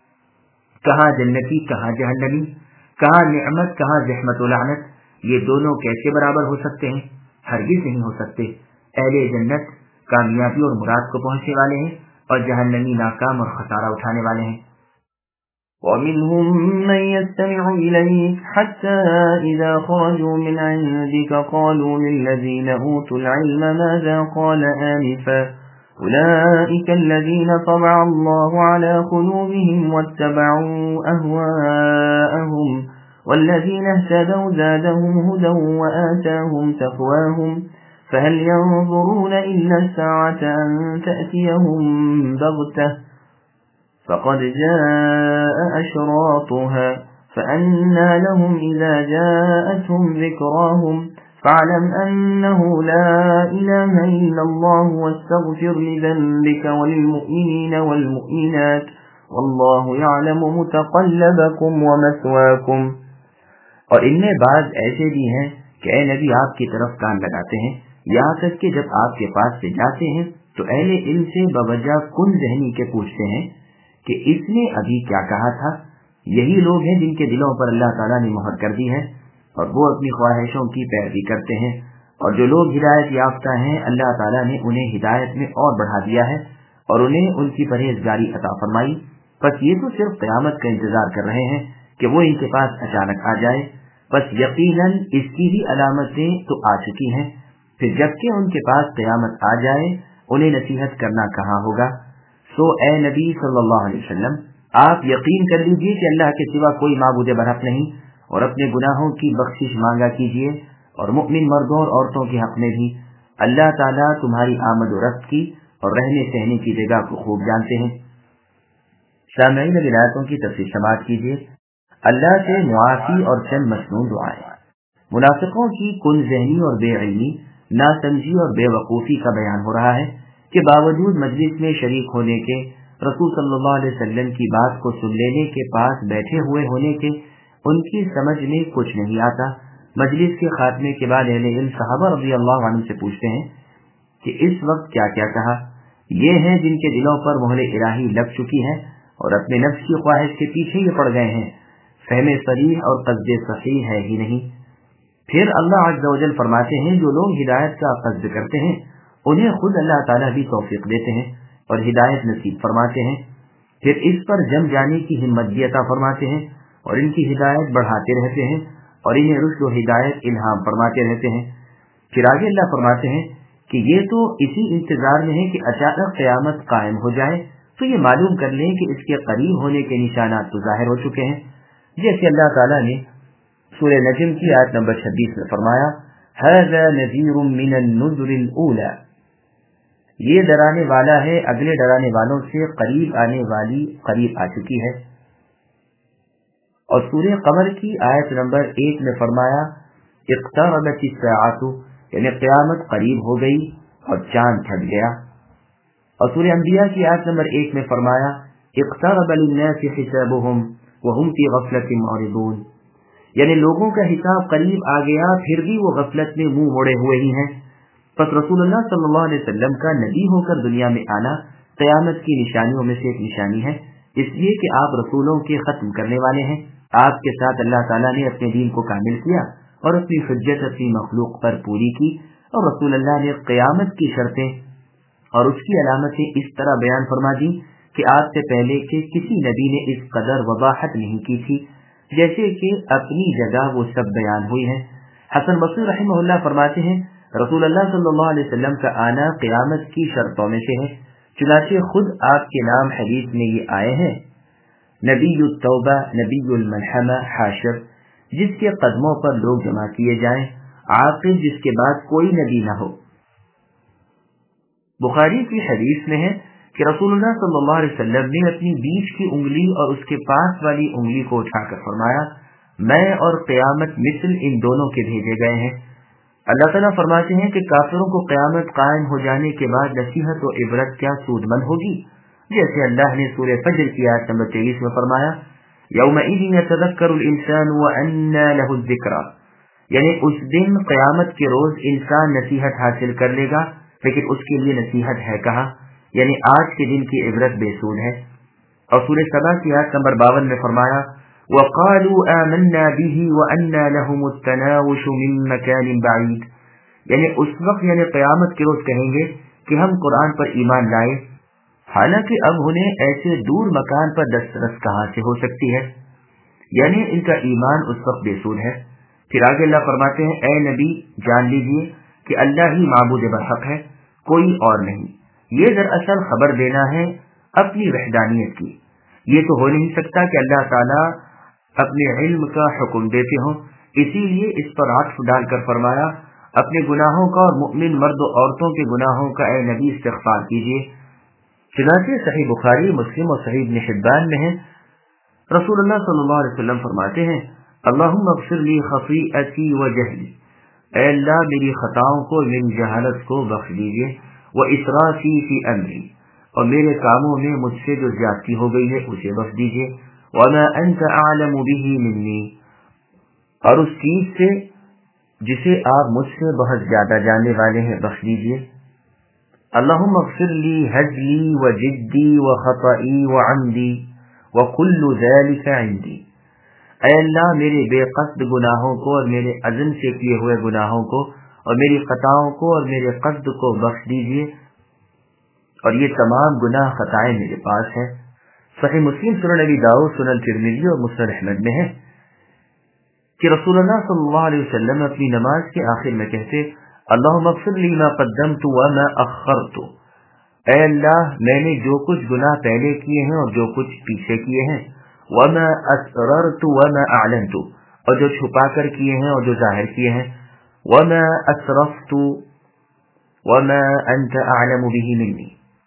Speaker 2: کہاں جنتی کہاں جہنمی، کہاں نعمت کہاں زحمت و لعنت، یہ دونوں کیسے برابر ہو سکتے ہیں؟ ہرگز نہیں ہو سکتے۔ اہل جنت کامیابی اور مراد کو پہنچنے والے ہیں اور جہنمی ناکام اور خسارہ اٹھانے والے ہیں۔
Speaker 1: وَمِنْهُمْ مَنْ يَسْتَمِعُ إِلَيْكَ حَتَّى إِذَا خَرَجُوا مِنْ عِنْدِكَ قَالُوا لِلَّذِينَ أُوتُوا الْعِلْمَ مَاذَا قَالَ آنِفًا أُولَئِكَ الَّذِينَ طَبَعَ اللَّهُ عَلَى قُلُوبِهِمْ وَاتَّبَعُوا أَهْوَاءَهُمْ وَالَّذِينَ اهْتَدَوْا زَادَهُمْ هُدًى وَآتَاهُمْ تَقْوَاهُمْ فَهَلْ يَنظُرُونَ إِلَّا السَّاعَةَ أَن تَأْتِيَهُم بَغْتَةً فقد جاء أشراطها فأنى لهم إذا جاءتهم ذكراهم فاعلم أنه لا إله إلا الله واستغفر لذنبك وللمؤمنين والمؤمنات والله يعلم متقلبكم ومثواكم۔
Speaker 2: اور ان میں بعض ایسے بھی ہیں کہ اے نبی آپ کی طرف کان لگاتے ہیں، یہاں تک کہ جب آپ کے پاس سے جاتے ہیں تو اہل علم سے بوجہ کن ذہنی کے پوچھتے ہیں کہ اس نے ابھی کیا کہا تھا۔ یہی لوگ ہیں جن کے دلوں پر اللہ تعالیٰ نے مہر کر دی ہے اور وہ اپنی خواہشوں کی پیروی کرتے ہیں، اور جو لوگ ہدایت یافتہ ہیں اللہ تعالیٰ نے انہیں ہدایت میں اور بڑھا دیا ہے اور انہیں ان کی پرہیزگاری عطا فرمائی۔ بس یہ تو صرف قیامت کا انتظار کر رہے ہیں کہ وہ ان کے پاس اچانک آ جائے، بس یقیناً اس کی بھی علامتیں تو آ چکی ہیں، پھر جب کہ ان کے پاس قیامت آ جائے انہیں نصیحت کرنا کہاں ہوگا۔ سو اے نبی صلی اللہ علیہ وسلم آپ یقین کر لیجئے کہ اللہ کے سوا کوئی معبود برحق نہیں، اور اپنے گناہوں کی بخشش مانگا کیجئے، اور مؤمن مردوں اور عورتوں کے حق میں بھی اللہ تعالیٰ تمہاری آمد و رفت کی اور رہنے سہنے کی جگہ کو خوب جانتے ہیں۔ سامعین ولایتوں کی تفصیل سماعت کیجئے۔ اللہ سے معافی اور چند مسنون دعائیں۔ منافقوں کی کن ذہنی اور بے علمی، ناسمجھی اور بے وقوفی کا بیان ہو رہا ہے کہ باوجود مجلس میں شریک ہونے کے रसूल सल्लल्लाहु अलैहि वसल्लम की बात को सुन लेने के पास बैठे हुए होने के उनकी समझ में कुछ नहीं आता। मजलिस के खात्मे के बाद अहले इल्म सहाबा रज़ी अल्लाह अन्हुम से पूछते हैं कि इस वक्त क्या क्या कहा। ये हैं जिनके दिलों पर मोहर इलाही लग चुकी है और अपने नफ्स की ख्वाहिश के पीछे ये पड़ गए हैं, फहमे सरीह और क़स्द सहीह है ही नहीं। फिर अल्लाह अज़्ज़ा वजल फरमाते हैं जो लोग हिदायत का क़स्द करते हैं उन्हें खुद अल्लाह ताला भी तौफीक देते हैं और हिदायत नसीब फरमाते हैं। फिर इस पर जम जाने की हिम्मत भी अता फरमाते हैं और इनकी हिदायत बढ़ाते रहते हैं और इन्हें रुश्द व हिदायत इल्हाम फरमाते रहते हैं। फिर आगे अल्लाह फरमाते हैं कि ये तो इसी इंतजार में है कि अचानक क़यामत कायम हो जाए तो ये मालूम कर लें कि इसके करीब होने के निशानात तो जाहिर हो चुके हैं। जैसे अल्लाह ताला ने सूरह नजम की आयत नंबर 26 में फरमाया, हाज़ा नज़ीरुम मिनन नुज़ुरिल ऊला, ये डराने वाला है अगले डराने वालों से करीब आने वाली करीब आ चुकी है। और सूरह कमर की आयत नंबर 1 में फरमाया, इक़्तरबतिस साअतु, यानी क़यामत करीब हो गई और चांद फट गया। और सूरह अंबिया की आयत नंबर 1 में फरमाया, इक़्तरब लिन्नासि हिसाबुहुम व हुम फी गफ़लतिन मुअरिदून, यानी लोगों का हिसाब करीब आ गया फिर भी वो गफलत में मुंह मोड़े हुए ही हैं। बस रसूलुल्लाह सल्लल्लाहु अलैहि वसल्लम का नबी होकर दुनिया में आना क़यामत की निशानियों में से एक निशानी है, इसलिए कि आप रसूलों के खत्म करने वाले हैं। आपके साथ अल्लाह ताला ने अपने दीन को कामिल किया और अपनी हुज्जत अपनी मखलूक पर पूरी की। और रसूलुल्लाह ने क़यामत की शर्तें और उसकी अलामतें इस तरह बयान फरमा दी कि आपसे पहले के किसी नबी ने इस कदर वज़ाहत नहीं की थी, जैसे कि अपनी जगह वो सब बयान हुई है। हसन बसरी रहमहुल्लाह फरमाते हैं, रसूलुल्लाह सल्लल्लाहु अलैहि वसल्लम का आना क़यामत की शर्तों में से है। चुनांचे खुद आपके नाम हदीस में ये आए हैं, नबीयुत तौबा नबीयुल मलहमा हाशिर, जिसके कदमों पर लोग जमा किए जाएं, आखिर जिसके बाद कोई नबी न हो। बुखारी की हदीस में है कि रसूलुल्लाह सल्लल्लाहु अलैहि वसल्लम ने अपनी बीच की उंगली और उसके पास वाली उंगली को उठाकर फरमाया, मैं और क़यामत मिसल इन दोनों के भेजे गए हैं। अल्लाह ताला फरमाते हैं कि काफिरों को क़यामत कायम हो जाने के बाद नसीहत और इबरत क्या सूदमंद होगी। जैसे अल्लाह ने सूरह फज्र की आयत नंबर 23 में फरमाया, यौमइज़िन यतज़क्करुल इंसानु व अन्ना लहु ज़िक्रा, यानी उस दिन क़यामत के रोज इंसान नसीहत हासिल कर लेगा लेकिन उसके लिए नसीहत है कहाँ, यानी आज के दिन की इबरत बेसूद है। और सूरह सबा की आयत नंबर 52 में फरमाया, वक़ालू आमन्ना बिही व अन्ना लहुमुत तनावुशु मिन मकानिन बईद, यानी उस वक्त यानी क़यामत के रोज कहेंगे कि हम कुरान पर ईमान लाए, हालांकि अब उन्हें ऐसे दूर मकान पर दस्तरस कहाँ से हो सकती है, यानी इनका ईमान उस वक्त बेसूद है। फिर आगे अल्लाह फरमाते हैं, ए नबी जान लीजिए कि अल्लाह ही माबूद बहक है, कोई और नहीं। ये दरअसल खबर देना है अपनी वहदानियत की। ये तो हो नहीं सकता कि अल्लाह ताला अपने इल्म का हुक्म देते हों, इसीलिए इस पर आत्फ डालकर फरमाया, अपने गुनाहों का और मुमिन मर्द और औरतों के गुनाहों का ए नबी इस्तिग़फ़ार कीजिए। चुनांचे सही बुखारी मुस्लिम और सही इब्न हिब्बान में है, रसूलुल्लाह सल्लल्लाहु अलैहि वसल्लम फरमाते हैं, अल्लाहुम्मा अग़फ़िर ली ख़तीअती व जहली, ऐ अल्लाह मेरी खताओं को मेरी जहालत को बख्श दीजिए, व इसराफ़ी फ़ी अमरी, और मेरे कामों में मुझसे जो ज्यादती हो गई है उसे बख्श दीजिए, वमा अंत अअलमु बिही मिन्नी, और उस चीज से जिसे आप मुझसे बहुत ज्यादा जानने वाले हैं बख्श दीजिए। अल्लाहुम्मा अग़फ़िर ली हज़ली व जिद्दी व ख़ताई व अम्दी व कुल्लु ज़ालिका इंदी, ऐ अल्लाह मेरे बेक़स्द गुनाहों को और मेरे अज़म से किए हुए गुनाहों को और मेरी खताओं को और मेरे क़स्द को बख्श दीजिए, और ये तमाम गुनाह खताएं मेरे पास है। सहीह मुस्लिम, सुनन अबी दाऊद, सुनन तिरमिज़ी और मुस्नद अहमद में है कि रसूलुल्लाह सल्लल्लाहु अलैहि वसल्लम अपनी नमाज के आखिर में कहते, अल्लाहुम्मा अग़फ़िर ली मा क़द्दमतु व मा अख़रतु, ऐ अल्लाह मैंने जो कुछ गुनाह पहले किए हैं और जो कुछ पीछे किए हैं, व मा असररतु व मा अअलनतु, और जो छुपा कर किए हैं और जो जाहिर किए हैं, व मा असरफ़तु व मा अंत अअलमु बिही मिन्नी,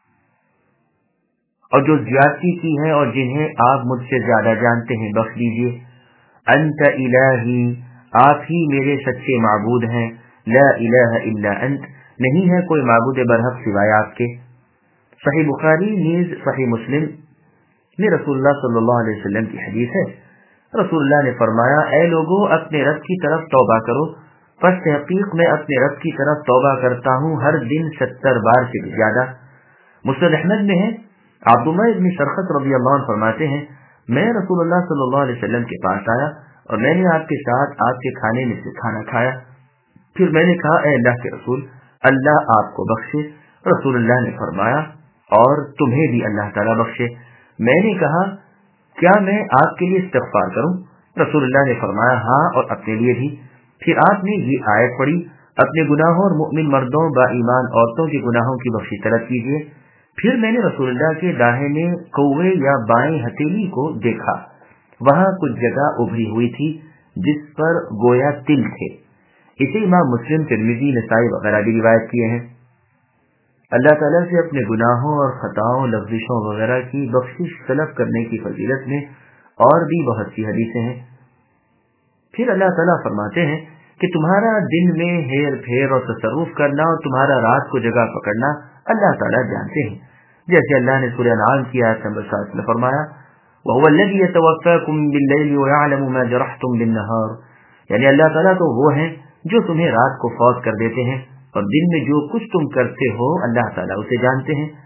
Speaker 2: और जो ज्यादती की है और जिन्हें आप मुझसे ज्यादा जानते हैं बख्श दीजिए। अंत इलाही, आप ही मेरे सच्चे माबूद हैं, ला इलाहा इल्ला अंत, नहीं है कोई माबूद बरहक सिवाय आपके। सही बुखारी नीज सही मुस्लिम में रसूलुल्लाह सल्लल्लाहु अलैहि वसल्लम की हदीस है। रसूलुल्लाह ने फरमाया, ऐ लोगों, अपने रब की तरफ तौबा करो, पस तहकीक मैं अपने रब की तरफ तौबा करता हूँ हर दिन 70 बार से भी ज्यादा। मुस्नद अहमद में है, अब्दुल्लाह इब्न शरखत रज़ियल्लाहु अन्हु फरमाते हैं, मैं रसूलुल्लाह सल्लल्लाहु अलैहि वसल्लम के पास आया और मैंने आपके साथ आपके खाने में से खाना खाया। फिर मैंने कहा, ऐ अल्लाह के रसूल, अल्लाह आपको बख्शे। रसूलुल्लाह ने फरमाया, और तुम्हें भी अल्लाह ताला बख्शे। मैंने कहा, क्या मैं आपके लिए इस्तिग़फ़ार करूं? रसूलुल्लाह ने फरमाया, हाँ, और अपने लिए भी। फिर आपने ये आयत पढ़ी, अपने गुनाहों और मुमिन मर्दों बा ईमान औरतों के गुनाहों की बख्शी तलब कीजिए। फिर मैंने रसूलुल्लाह के दाहिने कौवे या बाएं हथेली को देखा, वहां कुछ जगह उभरी हुई थी जिस पर गोया तिल थे। इसे इमाम मुस्लिम, तिरमिज़ी, नसाई वगैरह भी रिवायत किए हैं। अल्लाह ताला से अपने गुनाहों और खताओं, लफ्ज़िशों वगैरह की बख्शिश तलब करने की फजीलत में और भी बहुत सी हदीसें हैं। फिर अल्लाह ताला फरमाते हैं कि तुम्हारा दिन में हेर फेर और तसर्रुफ करना और तुम्हारा रात को जगह पकड़ना अल्लाह ताला जानते हैं। जैसे अल्लाह ने सूरह अनआम की आयत नंबर 7 में फरमाया, वहुव अल्लज़ी यतवफ़्फ़ाकुम बिल्लैलि व यअलमु मा जरहतुम बिन्नहार, यानी अल्लाह ताला तो वो है जो तुम्हें रात को फौत कर देते हैं और दिन में जो कुछ तुम करते हो अल्लाह ताला उसे जानते हैं।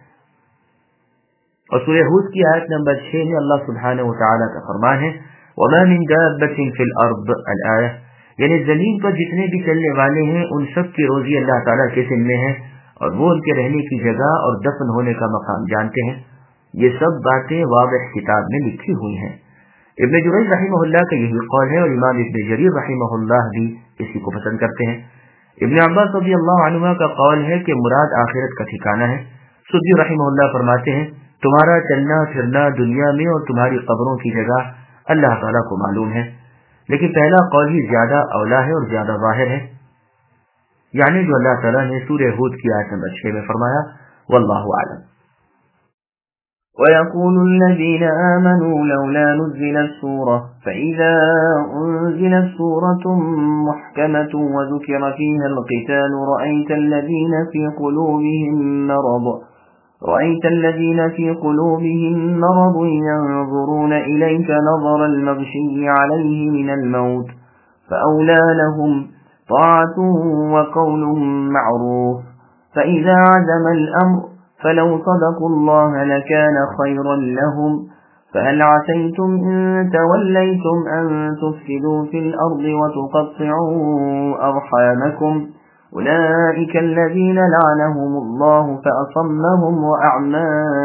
Speaker 2: और सूरह हूद की आयत नंबर 6 में अल्लाह सुब्हानहु व तआला का फरमान है, वमा मिन दाब्बतिन फिल अर्द अल-आया, यानी जमीन पर जितने भी चलने वाले हैं उन सब की रोजी अल्लाह ताला के जिम्मे है और वो उनके रहने की जगह और दफन होने का मकाम जानते हैं। ये सब बातें वाज़ेह किताब में लिखी हुई हैं। इब्न जुरैज रहमहुल्लाह का यही कौल है और इमाम इब्न जरीर रहमहुल्लाह भी इसी को पसंद करते हैं। इब्न अब्बास रज़ियल्लाहु अन्हुमा का कौल है कि मुराद आखिरत का ठिकाना है। सुद्दी रहमहुल्लाह फरमाते हैं, तुम्हारा चलना फिरना दुनिया में और तुम्हारी कब्रों की जगह अल्लाह ताला को मालूम है, लेकिन पहला कौल ही ज्यादा औला है और ज्यादा ज़ाहिर है, यानी जो अल्लाह ताला ने सूरह हूद की आयत नंबर 6 में फरमाया, वल्लाहु आलम।
Speaker 1: ويقول الذين آمنوا لولا نزلت سورة فإذا أنزلت سورة محكمة وذكر فيها القتال رأيت الذين في قلوبهم مرض ينظرون إليك نظر المغشي عليه من الموت فأولى لهم طاعة وقول معروف فإذا عزم الأمر فلو صدقوا الله لكان خيرا لهم فهل عسيتم إن توليتم أن تفسدوا في الأرض وتقطعوا أرحامكم أولئك الذين لعنهم الله فأصمهم وأعمى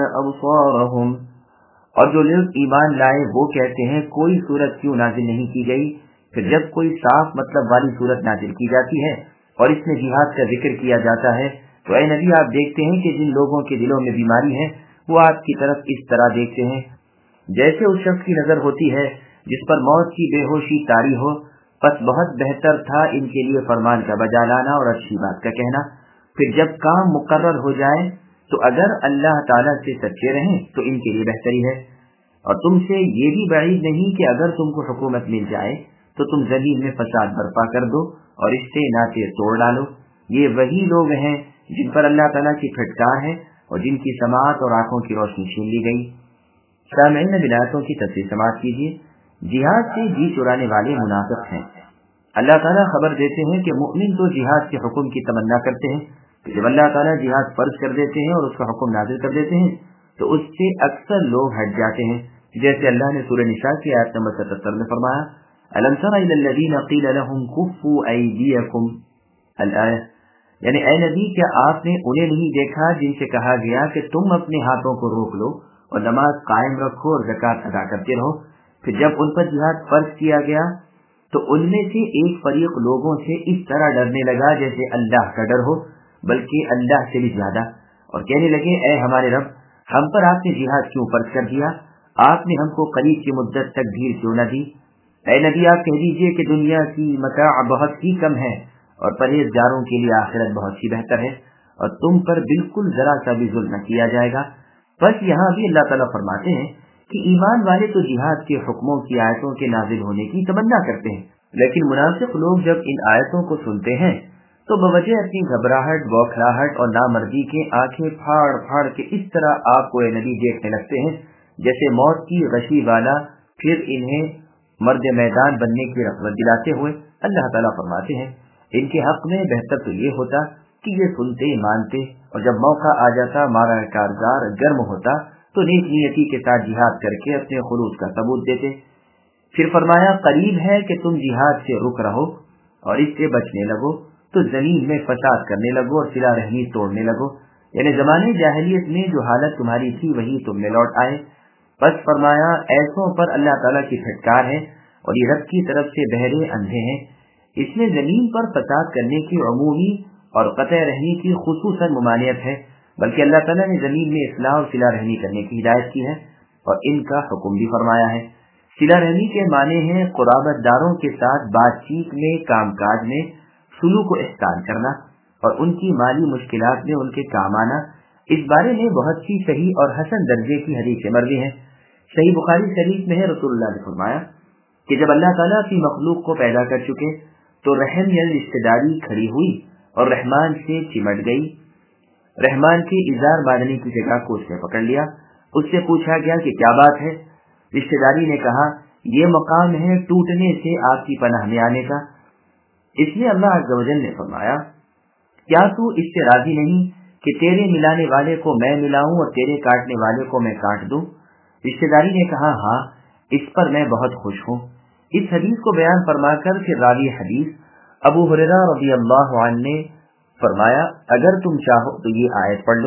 Speaker 1: أبصارهم۔
Speaker 2: اور جو لوگ ایمان لائے وہ کہتے ہیں کوئی صورت کیوں نازل نہیں کی گئی؟ پھر جب کوئی صاف مطلب والی صورت نازل کی جاتی ہے اور اس میں جہاد کا ذکر کیا جاتا ہے تو اے نبی آپ دیکھتے ہیں کہ جن لوگوں کے دلوں میں بیماری ہے وہ آپ کی طرف اس طرح دیکھتے ہیں جیسے اس شخص کی نظر ہوتی ہے جس پر موت کی بے ہوشی طاری ہو۔ پس بہت بہتر تھا ان کے لیے فرمان کا بجا لانا اور اچھی بات کا کہنا۔ پھر جب کام مقرر ہو جائے تو اگر اللہ تعالیٰ سے سچے رہیں تو ان کے لیے بہتری ہے، اور تم سے یہ بھی بعید نہیں کہ اگر تم کو حکومت مل جائے تو تم زمین میں فساد برپا کر دو اور اس سے ناطے توڑ ڈالو۔ یہ وہی لوگ ہیں جن پر اللہ تعالیٰ کی پھٹکار ہے اور جن کی سماعت اور آنکھوں کی روشنی چھین لی گئی۔ سامعین بنایتوں کی تفسیر سماعت کیجیے۔ جہاد سے جی چرانے والے منافق ہیں۔ اللہ تعالیٰ خبر دیتے ہیں کہ مؤمن تو جہاد کے حکم کی تمنا کرتے ہیں کہ جب اللہ تعالیٰ جہاد فرض کر دیتے ہیں اور اس کا حکم نازل کر دیتے ہیں تو اس سے اکثر لوگ ہٹ جاتے ہیں، جیسے اللہ نے سورہ نساء کی آیت نمبر 77 میں فرمایا، أَلَمْ تَرَ إِلَى الَّذِينَ قِيلَ لَهُمْ كُفُّوا أَيْدِيَكُمْ الآیہ، یعنی اے نبی کیا آپ نے انہیں نہیں دیکھا جن سے کہا گیا کہ تم اپنے ہاتھوں کو روک لو اور نماز قائم رکھو اور زکوٰۃ ادا کرتے رہو۔ پھر جب ان پر جہاد فرض کیا گیا تو ان میں سے ایک فریق لوگوں سے اس طرح ڈرنے لگا جیسے اللہ کا ڈر ہو، بلکہ اللہ سے بھی زیادہ، اور کہنے لگے اے ہمارے رب، ہم پر آپ نے جہاد کیوں فرض کر دیا؟ آپ نے ہم کو قریب کی مدت تک ڈھیل کیوں نہ دی؟ اے نبی آپ کہہ دیجئے کہ دنیا کی متاع بہت ہی کم ہے اور پرہیزگاروں کے لیے آخرت بہت ہی بہتر ہے، اور تم پر بالکل ذرا سا بھی ظلم نہ کیا جائے گا۔ بس یہاں بھی اللہ تعالیٰ فرماتے ہیں کہ ایمان والے تو جہاد کے حکموں کی آیتوں کے نازل ہونے کی تمنا کرتے ہیں، لیکن منافق لوگ جب ان آیتوں کو سنتے ہیں तो बवजह अपनी घबराहट, बौखलाहट और नामर्दी के आंखें फाड़ फाड़ के इस तरह आपको नबी देखने लगते हैं जैसे मौत की गशी वाला फिर इन्हें मर्द मैदान बनने की रग़बत दिलाते हुए अल्लाह ताला फरमाते हैं, इनके हक में बेहतर तो ये होता कि ये सुनते मानते और जब मौका आ जाता मारा कारगर गर्म होता तो नेक नियति के साथ जिहाद करके अपने खुलूस का सबूत देते। फिर फरमाया, करीब है कि तुम जिहाद से रुक रहो और इससे बचने लगो तो जमीन में फसाद करने लगो और सिला रहमी तोड़ने लगो, यानी जमाने जाहिलियत में जो हालत तुम्हारी थी वही तुम में लौट आए। बस फरमाया, ऐसों पर अल्लाह ताला की फटकार है और ये रब की तरफ से बहरे अंधे हैं। इसमें जमीन पर फसाद करने की अमूमी और कतई रहमी की खुसूसन मुमानियत है, बल्कि अल्लाह ताला ने जमीन में इस्लाह और सिला रहमी करने की हिदायत की है और इनका हुक्म भी फरमाया है। सिला रहमी के माने हैं कुराबतदारों के साथ बातचीत में, कामकाज में सुलूक को ihसान करना और उनकी माली मुश्किलात में उनके काम आना। इस बारे में बहुत सी सही और हसन दर्जे की हदीसें मरवी हैं। सही बुखारी शरीफ में है, रसूलुल्लाह ने फरमाया कि जब अल्लाह ताला अपनी मखलूक को पैदा कर चुके तो रहम या रिश्तेदारी खड़ी हुई और रहमान से चिमट गई। रहमान के इजार बांधने की जगह को उसने पकड़ लिया। उससे पूछा गया कि क्या बात है। रिश्तेदारी ने कहा, ये मकाम है टूटने से आपकी पनाह में आने का। इसलिए अल्लाह अज़्ज़ व जल ने फरमाया, क्या तू इससे राजी नहीं कि तेरे मिलाने वाले को मैं मिलाऊं और तेरे काटने वाले को मैं काट दूं। रिश्तेदारी ने कहा, हाँ, इस पर मैं बहुत खुश हूँ। इस हदीस को बयान फरमाकर फिर रावी हदीस अबू हुरैरा रज़ियल्लाहु अन्हु ने फरमाया, अगर तुम चाहो तो ये आयत पढ़ लो।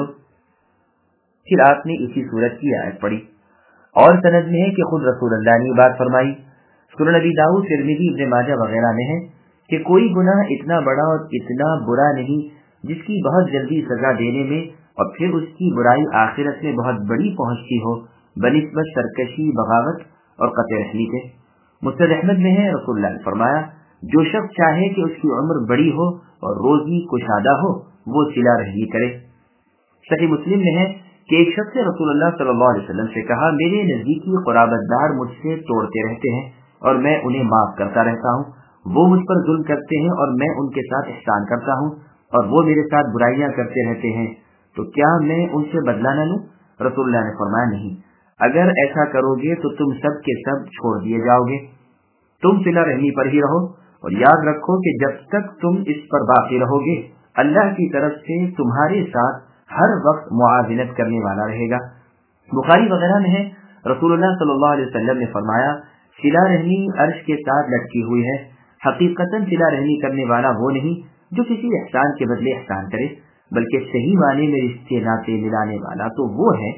Speaker 2: फिर आपने इसी सूरत की आयत पढ़ी और सनद में है कि खुद रसूलुल्लाह ने बात फरमाई। सुनन नबी दाऊद, तिरमिज़ी, इब्न माजा वगैरह में है कि कोई गुनाह इतना बड़ा और इतना बुरा नहीं जिसकी बहुत जल्दी सजा देने में और फिर उसकी बुराई आखिरत में बहुत बड़ी पहुंचती हो बनिस्बत सरकशी, बगावत और कतई रहमी के। मुस्नद अहमद में है, रसूलुल्लाह ने फरमाया, जो शख्स चाहे कि उसकी उम्र बड़ी हो और रोजी कुशादा हो वो सिला रहमी करे। सही मुस्लिम में है कि एक शख्स ने रसूलुल्लाह सल्लल्लाहु अलैहि वसल्लम से कहा, मेरे नजदीकी कुराबतदार मुझसे तोड़ते रहते हैं और मैं उन्हें माफ करता रहता हूँ। वो मुझ पर जुल्म करते हैं और मैं उनके साथ ihसान करता हूँ और वो मेरे साथ बुराइयां करते रहते हैं, तो क्या मैं उनसे बदला न लूं? रसूलुल्लाह ने फरमाया, नहीं, अगर ऐसा करोगे तो तुम सब के सब छोड़ दिए जाओगे। तुम सिला रहमी पर ही रहो और याद रखो कि जब तक तुम इस पर बाकी रहोगे अल्लाह की तरफ से तुम्हारे साथ हर वक्त मुआविनत करने वाला रहेगा। बुखारी वगैरह में है, रसूलुल्लाह सल्लल्लाहु अलैहि वसल्लम ने फरमाया, सिला रहमी अर्श के साथ लटकी हुई है। हकीकतन सिला रहमी करने वाला वो नहीं जो किसी एहसान के बदले एहसान करे, बल्कि सही माने में रिश्ते नाते मिलाने वाला तो वो है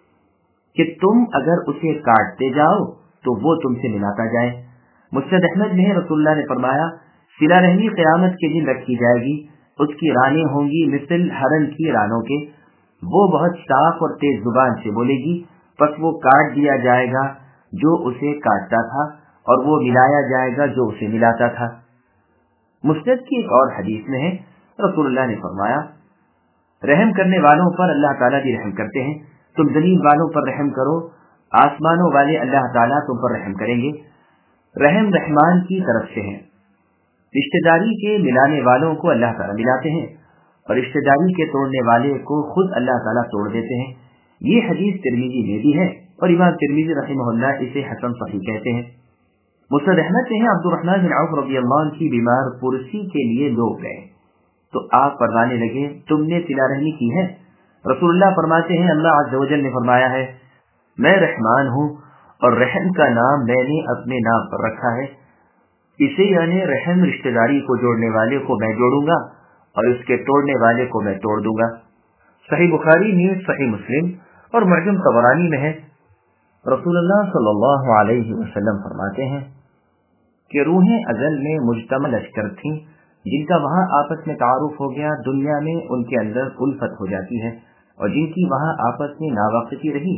Speaker 2: कि तुम अगर उसे काटते जाओ तो वो तुमसे मिलाता जाए। मुस्नद अहमद में रसूलुल्लाह ने फरमाया, सिला रहमी क़यामत के दिन रखी जाएगी। उसकी रानें होंगी मिसल हरन की रानों के। वो बहुत साफ और तेज जुबान से बोलेगी, बस वो काट दिया जाएगा जो उसे काटता था और वो मिलाया जाएगा जो उसे मिलाता था। मुस्नद की एक और हदीस में है, रसूलुल्लाह ने फरमाया, रहम करने वालों पर अल्लाह ताला भी रहम करते हैं। तुम जमीन वालों पर रहम करो, आसमानों वाले अल्लाह ताला तुम पर रहम करेंगे। रहम रहमान की तरफ से है। रिश्तेदारी के मिलाने वालों को अल्लाह ताला मिलाते हैं और रिश्तेदारी के तोड़ने वाले को खुद अल्लाह ताला तोड़ देते हैं। ये हदीस तिरमिज़ी में भी है और इमाम तिरमिज़ी रहमहुल्लाह इसे हसन सही कहते हैं। मुस्नद अहमद में है, अब्दुर्रहमान बिन औफ रज़ियल्लाहु अन्हु की बीमार पुरसी के लिए लोग गए तो आप फरमाने लगे, तुमने सिला रहमी की है? रसूलुल्लाह फरमाते हैं, अल्लाह अज़्ज़ व जल ने फरमाया है, मैं रहमान हूँ और रहम का नाम मैंने अपने नाम पर रखा है। इसे यानी रहम रिश्तेदारी को जोड़ने वाले को मैं जोड़ूंगा और उसके तोड़ने वाले को मैं तोड़ दूंगा। सही बुखारी में, सही मुस्लिम और मुअज्जम तबरानी में है, रसूलुल्लाह सल्लल्लाहु अलैहि वसल्लम फरमाते हैं कि रूहें अज़ल में मुज्तमा लश्कर थीं जिनका वहां आपस में तारुफ हो गया, दुनिया में उनके अंदर उल्फत हो जाती है और जिनकी वहां आपस में नावाक़िफ़ी रही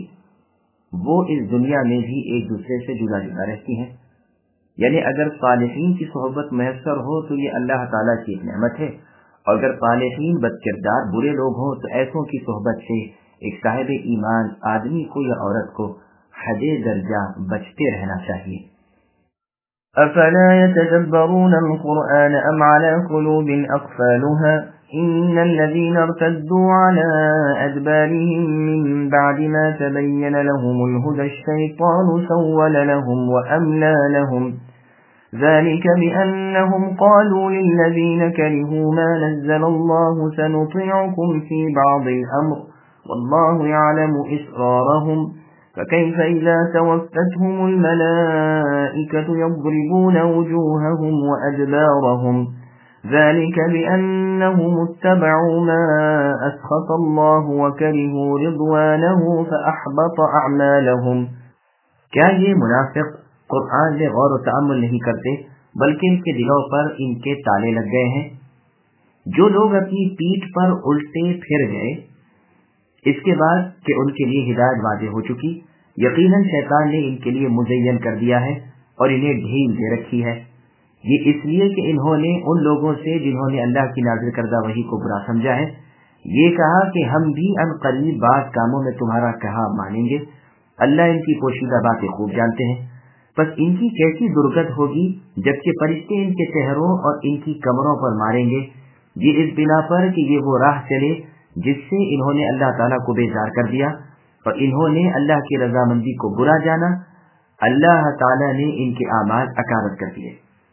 Speaker 2: वो इस दुनिया में भी एक दूसरे से जुदा जुदा रहती हैं। यानी अगर सालिहीन की सोहबत मैसर हो तो ये अल्लाह ताला की एक नेमत है और अगर सालिहीन बदकिरदार बुरे लोग हों तो ऐसों की सोहबत से एक साहिब ईमान आदमी को या औरत को हदे दर्जा बचते रहना चाहिए।
Speaker 1: أفلا يتدبرون القرآن أم على قلوب أقفالها إن الذين ارتدوا على أدبارهم من بعد ما تبين لهم الهدى الشيطان سول لهم وأملى لهم ذلك بأنهم قالوا للذين كرهوا ما نزل الله سنطيعكم في بعض الأمر والله يعلم إسرارهم فكيف إذا توفتهم الملائكة يضربون وجوههم وأدبارهم ذلك بأنهم اتبعوا ما أسخط الله وكرهوا رضوانه فأحبط أعمالهم.
Speaker 2: کیا یہ منافق قرآن میں غور و تأمل نہیں کرتے بلکہ ان کے دلوں پر ان کے تالے لگ گئے ہیں؟ جو لوگ اپنی پیٹھ پر الٹے پھر گئے اس کے بعد کہ ان کے لیے ہدایت واضح ہو چکی، یقیناً شیطان نے ان کے لیے مزین کر دیا ہے اور انہیں ڈھیل دے رکھی ہے. یہ اس لیے کہ انہوں نے ان لوگوں سے جنہوں نے اللہ کی نازل کردہ وحی کو برا سمجھا ہے یہ کہا کہ ہم بھی ان قریب بعض کاموں میں تمہارا کہا مانیں گے. اللہ ان کی پوشیدہ باتیں خوب جانتے ہیں. بس ان کی کیسی درگت ہوگی جبکہ فرشتے ان کے چہروں اور ان کی کمروں پر ماریں گے، یہ اس بنا پر کہ یہ وہ راہ چلے جس سے انہوں نے اللہ تعالیٰ کو بیزار کر دیا اور انہوں نے اللہ کی رضامندی کو برا جانا. اللہ تعالیٰ نے ان کے اعمال اکارت کر دیے.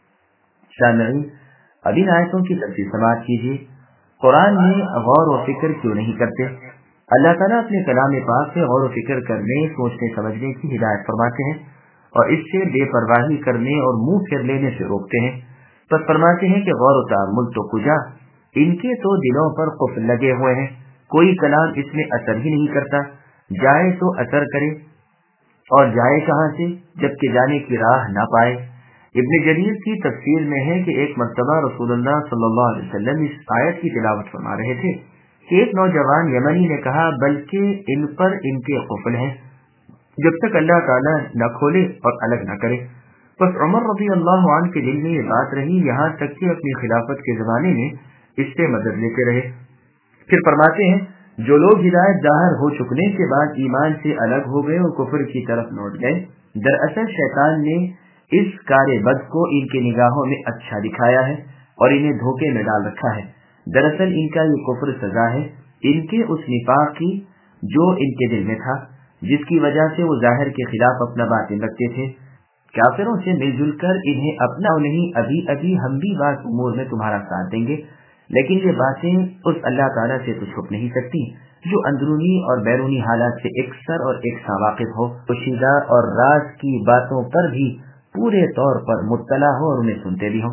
Speaker 2: سامعین، اب ان آیتوں کی تفصیل سماعت کیجیے. قرآن میں غور و فکر کیوں نہیں کرتے؟ اللہ تعالیٰ اپنے کلام پاک سے غور و فکر کرنے، سوچنے سمجھنے کی ہدایت فرماتے ہیں اور اس سے بے پرواہی کرنے اور منہ پھیر لینے سے روکتے ہیں. بس فرماتے ہیں کہ غور و تأمل تو کجا، ان کے تو دلوں پر قفل لگے ہوئے ہیں، کوئی کلام اس میں اثر ہی نہیں کرتا. جائے تو اثر کرے اور جائے کہاں سے جبکہ جانے کی راہ نہ پائے. ابن جریر کی تفسیر میں ہے کہ ایک مرتبہ رسول اللہ صلی اللہ علیہ وسلم اس آیت کی تلاوت فرما رہے تھے کہ ایک نوجوان یمنی نے کہا بلکہ ان پر ان کے قفل ہیں جب تک اللہ تعالیٰ نہ کھولے اور الگ نہ کرے. بس عمر رضی اللہ عنہ کے دل میں یہ بات رہی یہاں تک کہ اپنی خلافت کے زمانے میں اس سے مدد لیتے رہے. پھر فرماتے ہیں جو لوگ ہدایت ظاہر ہو چکنے کے بعد ایمان سے الگ ہو گئے اور کفر کی طرف لوٹ گئے، دراصل شیطان نے اس کار بد کو ان کی نگاہوں میں اچھا دکھایا ہے اور انہیں دھوکے میں ڈال رکھا ہے. دراصل ان کا یہ کفر سزا ہے ان کے اس نفاق کی جو ان کے دل میں تھا، جس کی وجہ سے وہ ظاہر کے خلاف اپنا باطن رکھتے تھے. کافروں سے مل جل کر انہیں اپنا نہیں، ابھی ابھی ہم بھی بعض امور میں تمہارا ساتھ دیں گے، لیکن یہ باتیں اس اللہ تعالیٰ سے تو چھپ نہیں سکتی جو اندرونی اور بیرونی حالات سے اکثر اور یکساں واقف ہو، پوشیدہ اور راز کی باتوں پر بھی پورے طور پر مطلع ہو اور انہیں سنتے بھی ہوں،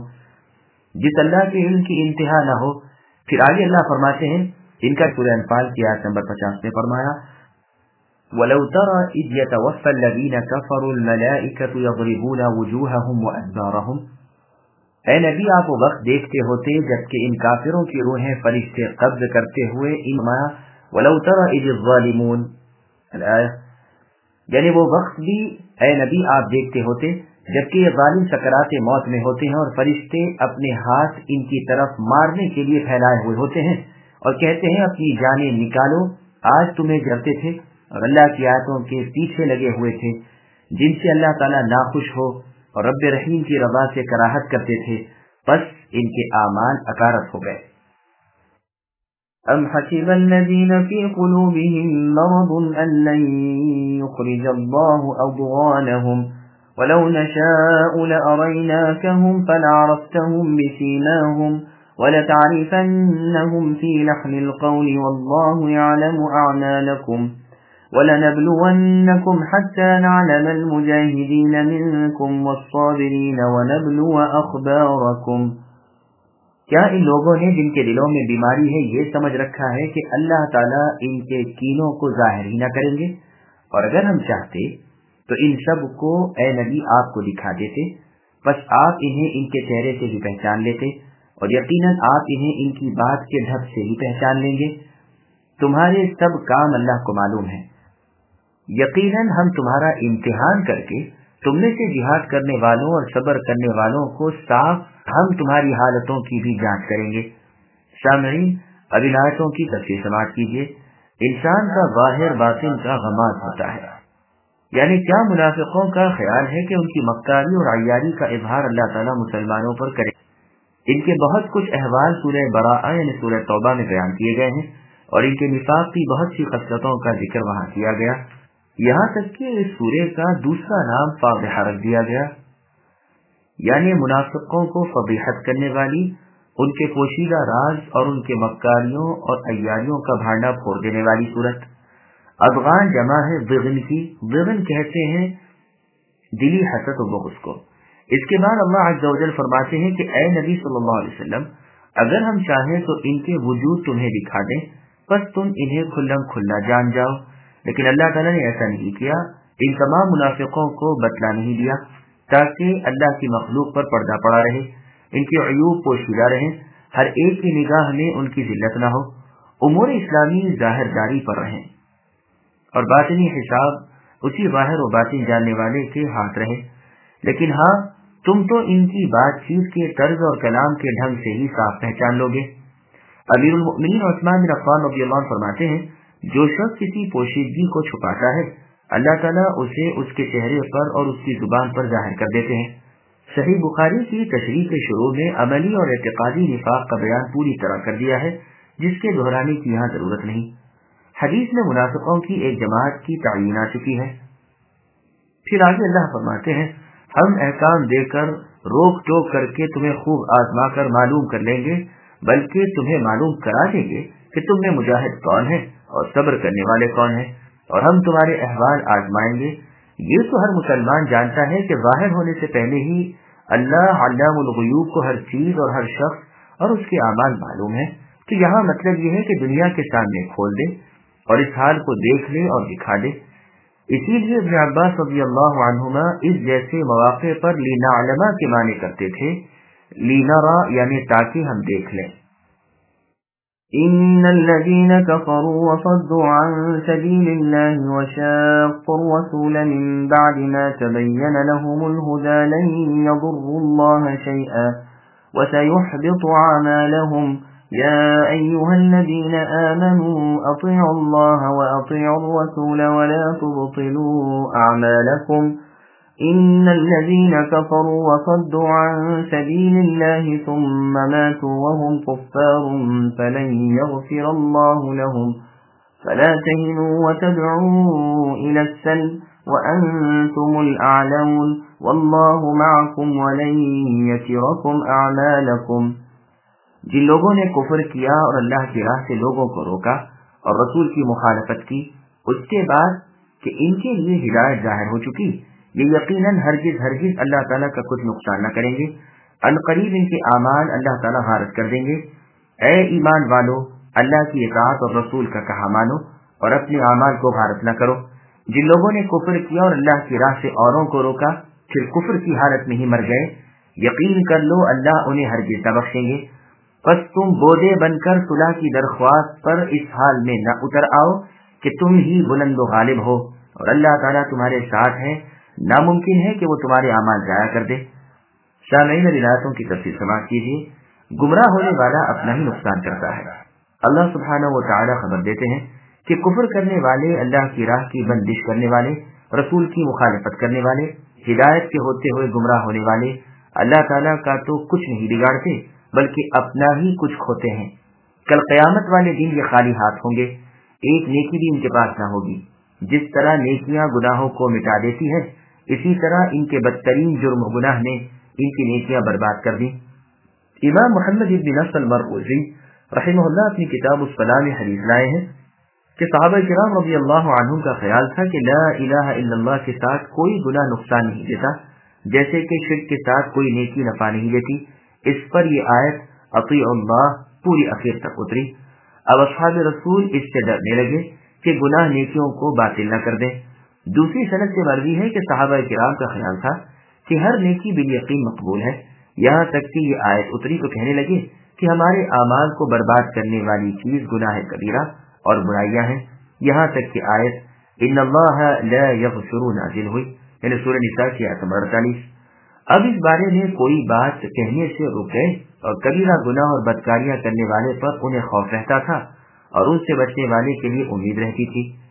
Speaker 2: جس اللہ کے علم کی انتہا نہ ہو. پھر آگے اللہ فرماتے ہیں ان کا سورہ انفال کی آیت نمبر 50 میں فرمایا وَلَوْ تَرَى إِذْ يَتَوَفَّى الَّذِينَ كَفَرُوا الْمَلَائِكَةُ يَضْرِبُونَ وُجُوهَهُمْ وَأَدْبَارَهُمْ. اے نبی آپ وہ وقت دیکھتے ہوتے جبکہ ان کافروں کی روحیں فرشتے قبض کرتے ہوئے وَلَوْ تَرَى إِذِ الظَّالِمُونَ، یعنی وہ وقت بھی اے نبی آپ دیکھتے ہوتے جبکہ یہ ظالم سکرات موت میں ہوتے ہیں اور فرشتے اپنے ہاتھ ان کی طرف مارنے کے لیے پھیلائے ہوئے ہوتے ہیں اور کہتے ہیں اپنی جانیں نکالو، آج تمہیں ڈرتے تھے اور اللہ کی آیتوں کے پیچھے لگے ہوئے تھے جن سے اللہ تعالیٰ ناخوش ہو اور رب رحیم کی رضا سے کراہت کرتے تھے، بس ان کے اعمال اکارت ہو گئے.
Speaker 1: ام حسب الذين في قلوبهم مرض ان لن يخرج الله اضغانهم ولو نشاء لأريناكهم فلعرفتهم بسيماهم ولتعرفنهم في لحن القول والله يعلم أعمالكم ولنبلونكم حتى نعلم المجاهدين منكم والصابرين ونبلو أخباركم.
Speaker 2: کیا ان لوگوں نے جن کے دلوں میں بیماری ہے یہ سمجھ رکھا ہے کہ اللہ تعالیٰ ان کے کینوں کو ظاہر ہی نہ کریں گے؟ اور اگر ہم چاہتے تو ان سب کو اے نبی آپ کو دکھا دیتے، بس آپ انہیں ان کے چہرے سے ہی پہچان لیتے اور یقیناً آپ انہیں ان کی بات کے ڈھب سے ہی پہچان لیں گے. تمہارے سب کام اللہ کو معلوم ہے. یقیناً ہم تمہارا امتحان کر کے تم میں سے جہاد کرنے والوں اور صبر کرنے والوں کو صاف ہم تمہاری حالتوں کی بھی جانچ کریں گے. سامعین، اب ان آیتوں کی تفصیل سماعت کیجیے. انسان کا ظاہر باطن کا غماز ہوتا ہے. یعنی کیا منافقوں کا خیال ہے کہ ان کی مکاری اور عیاری کا اظہار اللہ تعالیٰ مسلمانوں پر کرے؟ ان کے بہت کچھ احوال سورہ براءہ یعنی سورہ توبہ میں بیان کیے گئے ہیں، اور ان کے نفاق کی بہت سی خصلتوں کا ذکر وہاں کیا گیا، یہاں تک کہ اس سورہ کا دوسرا نام فاضحہ رکھ دیا گیا، یعنی منافقوں کو فضیحت کرنے والی، ان کے پوشیدہ راز اور ان کے مکاریوں اور عیاریوں کا بھانڈا پھوڑ دینے والی صورت۔ ادغان جمع ہے ضغن کی، ضغن کہتے ہیں دلی حسد و بغض کو۔ اس کے بعد اللہ عز و جل فرماتے ہیں کہ اے نبی صلی اللہ علیہ وسلم، اگر ہم چاہیں تو ان کے وجود تمہیں دکھا دیں، بس تم انہیں کھلم کھلا جان جاؤ، لیکن اللہ تعالیٰ نے ایسا نہیں کیا، ان تمام منافقوں کو بتلا نہیں دیا تاکہ اللہ کی مخلوق پر پردہ پڑا رہے، ان کے عیوب پوشیدہ رہیں، ہر ایک کی نگاہ میں ان کی ذلت نہ ہو، امور اسلامی ظاہر جاری پر رہیں اور باطنی حساب اسی ظاہر و باطن جاننے والے کے ہاتھ رہے۔ لیکن ہاں، تم تو ان کی بات چیت کے طرز اور کلام کے ڈھنگ سے ہی صاف پہچان لوگے۔ امیر المؤمنین عثمان بن عفان رضی اللہ عنہ فرماتے ہیں، جو شخص کسی پوشیدگی کو چھپاتا ہے، اللہ تعالیٰ اسے اس کے چہرے پر اور اس کی زبان پر ظاہر کر دیتے ہیں۔ صحیح بخاری کی تشریح کے شروع میں عملی اور اعتقادی نفاق کا بیان پوری طرح کر دیا ہے، جس کے دہرانے کی یہاں ضرورت نہیں۔ حدیث میں منافقوں کی ایک جماعت کی تعین آ چکی ہے۔ پھر آگے اللہ فرماتے ہیں، ہم احکام دے کر روک ٹوک کر کے تمہیں خوب آزما کر معلوم کر لیں گے، بلکہ تمہیں معلوم کرا دیں گے کہ تم میں مجاہد کون ہے اور صبر کرنے والے کون ہیں، اور ہم تمہارے احوال آزمائیں گے۔ یہ تو ہر مسلمان جانتا ہے کہ ظاہر ہونے سے پہلے ہی اللہ علام الغیوب کو ہر چیز اور ہر شخص اور اس کے اعمال معلوم ہے، تو یہاں مطلب یہ ہے کہ دنیا کے سامنے کھول دے اور اس حال کو دیکھ لے اور دکھا دے۔ اسی لیے ابن عباس رضی اللہ عنہما اس جیسے مواقع پر لِنَعْلَمَ کے معنی کرتے تھے، لِنَرَى یعنی تاکہ ہم دیکھ لیں۔
Speaker 1: إن الذين كفروا وصدوا عن سبيل الله وشاقوا الرسول من بعد ما تبين لهم الهدى لن يضروا الله شيئا وسيحبط أعمالهم يا أيها الذين آمنوا أطيعوا الله وأطيعوا الرسول ولا تبطلوا أعمالكم إن الذين كفروا وصدوا عن سبيل الله ثم ماتوا وهم كفار فلن يغفر الله لهم فلا تهنوا وتدعوا إلى السلم وأنتم الأعلون والله معكم ولن يتركم أعمالكم۔
Speaker 2: جن لوگوں نے کفر کیا اور اللہ کی راہ سے لوگوں کو روکا اور رسول کی مخالفت کی، اس کے بعد کہ ان کے لیے ہدایت ظاہر ہو چکی، یہ یقیناً ہرگز اللہ تعالیٰ کا کچھ نقصان نہ کریں گے، عنقریب ان کے اعمال اللہ تعالیٰ غارت کر دیں گے۔ اے ایمان والو، اللہ کی اطاعت اور رسول کا کہا مانو اور اپنے اعمال کو غارت نہ کرو۔ جن لوگوں نے کفر کیا اور اللہ کی راہ سے اوروں کو روکا، پھر کفر کی حالت میں ہی مر گئے، یقین کر لو اللہ انہیں ہرگز نہ بخشیں گے۔ پس تم بودے بن کر صلح کی درخواست پر اس حال میں نہ اتر آؤ کہ تم ہی بلند و غالب ہو اور اللہ تعالیٰ تمہارے ساتھ ہے، ناممکن ہے کہ وہ تمہارے اعمال ضائع کر دے۔ سامعین، روایتوں کی تفسیر سماعت کیجیے۔ گمراہ ہونے والا اپنا ہی نقصان کرتا ہے۔ اللہ سبحانہ و تعالیٰ خبر دیتے ہیں کہ کفر کرنے والے، اللہ کی راہ کی بندش کرنے والے، رسول کی مخالفت کرنے والے، ہدایت کے ہوتے ہوئے گمراہ ہونے والے اللہ تعالیٰ کا تو کچھ نہیں بگاڑتے بلکہ اپنا ہی کچھ کھوتے ہیں۔ کل قیامت والے دن یہ خالی ہاتھ ہوں گے، ایک نیکی بھی ان کے پاس نہ ہوگی۔ جس طرح نیکیاں گناہوں کو مٹا دیتی ہیں، اسی طرح ان کے بدترین جرم و گناہ نے ان کی نیکیاں برباد کر دی۔ امام محمد بن نصر المروزی رحمہ اللہ اپنی کتاب الصلاح میں حدیث لائے ہیں کہ صحابہ کرام رضی اللہ عنہم کا خیال تھا کہ لا الہ الا اللہ کے ساتھ کوئی گناہ نقصان نہیں دیتا، جیسے کہ شرک کے ساتھ کوئی نیکی نفع نہیں دیتی۔ اس پر یہ آیت اطیعوا اللہ پوری اخیر تک اتری۔ اب اصحاب رسول اس سے ڈرنے لگے کہ گناہ نیکیوں کو باطل نہ کر دیں۔ دوسری سند سے مروی ہے کہ صحابہ کرام کا خیال تھا کہ ہر نیکی بالیقین مقبول ہے، یہاں تک کہ یہ آیت اتری تو کہنے لگے کہ ہمارے اعمال کو برباد کرنے والی چیز گناہ کبیرہ اور برائیاں ہیں، یہاں تک کہ آیت ان اللہ لا یغفر نازل ہوئی، یعنی سورہ نساء کی آیت نمبر 48۔ اب اس بارے میں کوئی بات کہنے سے رک گئے اور کبیرہ گناہ اور بدکاریاں کرنے والے پر انہیں خوف رہتا تھا اور ان سے بچنے والے کے لیے امید رہتی تھی۔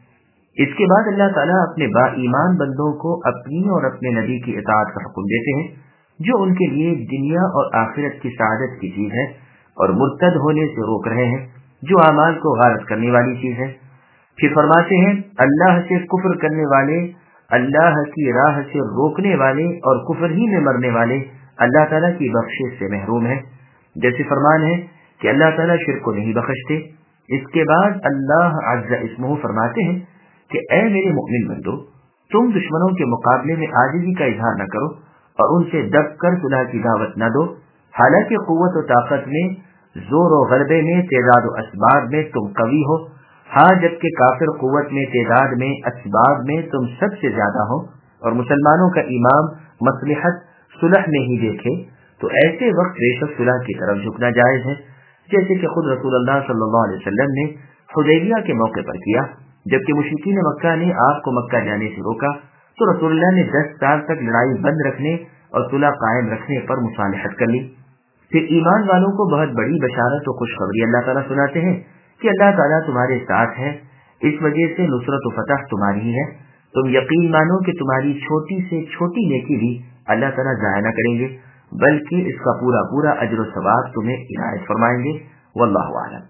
Speaker 2: इसके बाद अल्लाह ताला अपने बाईमान बंदों को अपनी और अपने नबी की इताअत का हुक्म देते हैं, जो उनके लिए दुनिया और आखिरत की सआदत की चीज है, और मुर्तद होने से रोक रहे हैं, जो अमाल को गारत करने वाली चीज है। फिर फरमाते हैं, अल्लाह से कुफ्र करने वाले, अल्लाह की राह से रोकने वाले और कुफ्र ही में मरने वाले अल्लाह ताला की बख्शिश से महरूम है। जैसे फरमान है कि अल्लाह ताला शिर्क को नहीं बख्शते। इसके बाद अल्लाह अज़्ज़ा इस्मुहु फरमाते हैं कि ऐ मेरे मुमिन बंदो, तुम दुश्मनों के मुकाबले में आजिज़ी का इजहार न करो और उनसे दब कर सुलह की दावत न दो। हालांकि कुव्वत और ताकत में, जोर और गलबे में, तेजाद और असबाब में तुम कवी हो। हाँ, जबकि काफिर कुव्वत में, तेजाद में, असबाब में तुम सबसे ज्यादा हो और मुसलमानों का इमाम मसलिहत सुलह में ही देखे, तो ऐसे वक्त बेशक सुलह की तरफ झुकना जायज है, जैसे कि खुद रसूलुल्लाह सल्लल्लाहु अलैहि वसल्लम ने हुदैबिया के मौके पर किया। जबकि मुशरिकीन मक्का ने आपको मक्का जाने से रोका, तो रसूलुल्लाह ने 10 साल तक लड़ाई बंद रखने और सुलह कायम रखने पर मुसालहत कर ली। फिर ईमान वालों को बहुत बड़ी बशारत और खुशखबरी अल्लाह ताला सुनाते हैं कि अल्लाह ताला तुम्हारे साथ है, इस वजह से नुसरत और फतह तुम्हारी ही है। तुम यकीन मानो कि तुम्हारी छोटी से छोटी नेकी भी अल्लाह ताला ज़ाया न करेंगे, बल्कि इसका पूरा पूरा अजर और सवाब तुम्हें इनायत फरमाएंगे। वल्लाहु आलम।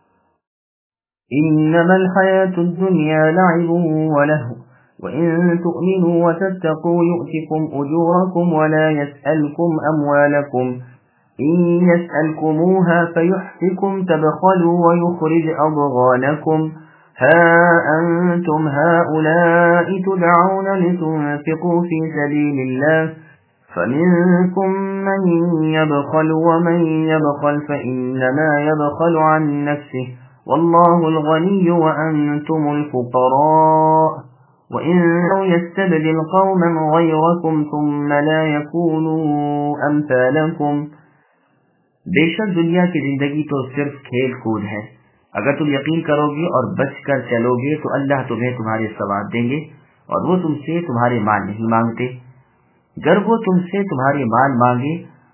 Speaker 1: إنما الحياة الدنيا لعب ولهو وإن تؤمنوا وتتقوا يؤتكم أجوركم ولا يسألكم أموالكم إن يسألكموها فيحفكم تبخلوا ويخرج أضغانكم ها أنتم هؤلاء تدعون لتنفقوا في سبيل الله فمنكم من يبخل ومن يبخل فإنما يبخل عن نفسه والله الغني وأنتم الفقراء وإن يستبدل قوما غيركم ثم لا يكونوا أمثالكم
Speaker 2: बेशक दुनिया की जिंदगी तो सिर्फ खेल कूद है। अगर तुम यकीन करोगे और बच कर चलोगे तो अल्लाह तुम्हें तुम्हारे सवाब देंगे और वो तुमसे तुम्हारे माल नहीं मांगते। अगर वो तुमसे तुम्हारे माल मांगे